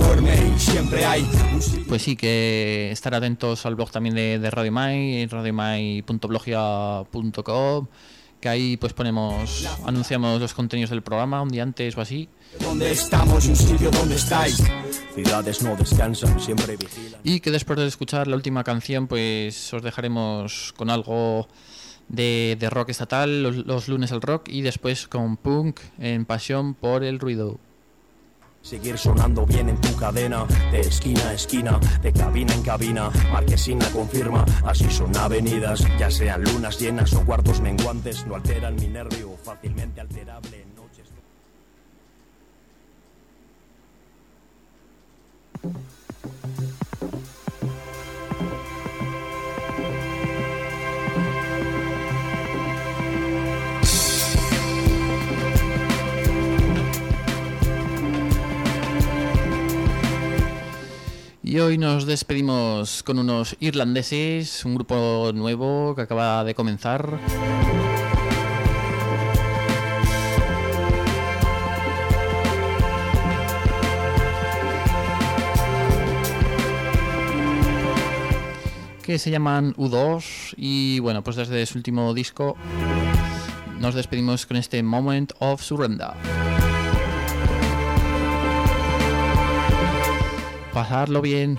Pues sí, que estar atentos al blog también de Radio Mai, radiomai.blogia.com, que ahí pues anunciamos los contenidos del programa un día antes o así.
¿Dónde estamos? Un sitio donde estáis. Ciudades no descansan, siempre vigilan.
Y que después de escuchar la última canción, pues os dejaremos con algo de rock estatal, los lunes al rock, y después con punk en Pasión por el Ruido.
Seguir sonando bien en tu cadena, de esquina a esquina, de cabina en cabina. Marquesina confirma, así son avenidas. Ya sean lunas llenas o cuartos menguantes, no alteran mi nervio, fácilmente alterable en noches.
Y hoy nos despedimos con unos irlandeses, un grupo nuevo que acaba de comenzar. Que se llaman U2 y bueno, pues desde su último disco nos despedimos con este Moment of Surrender. Pasarlo bien.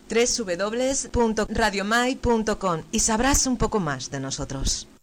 www.radiomai.com y sabrás un poco más de nosotros.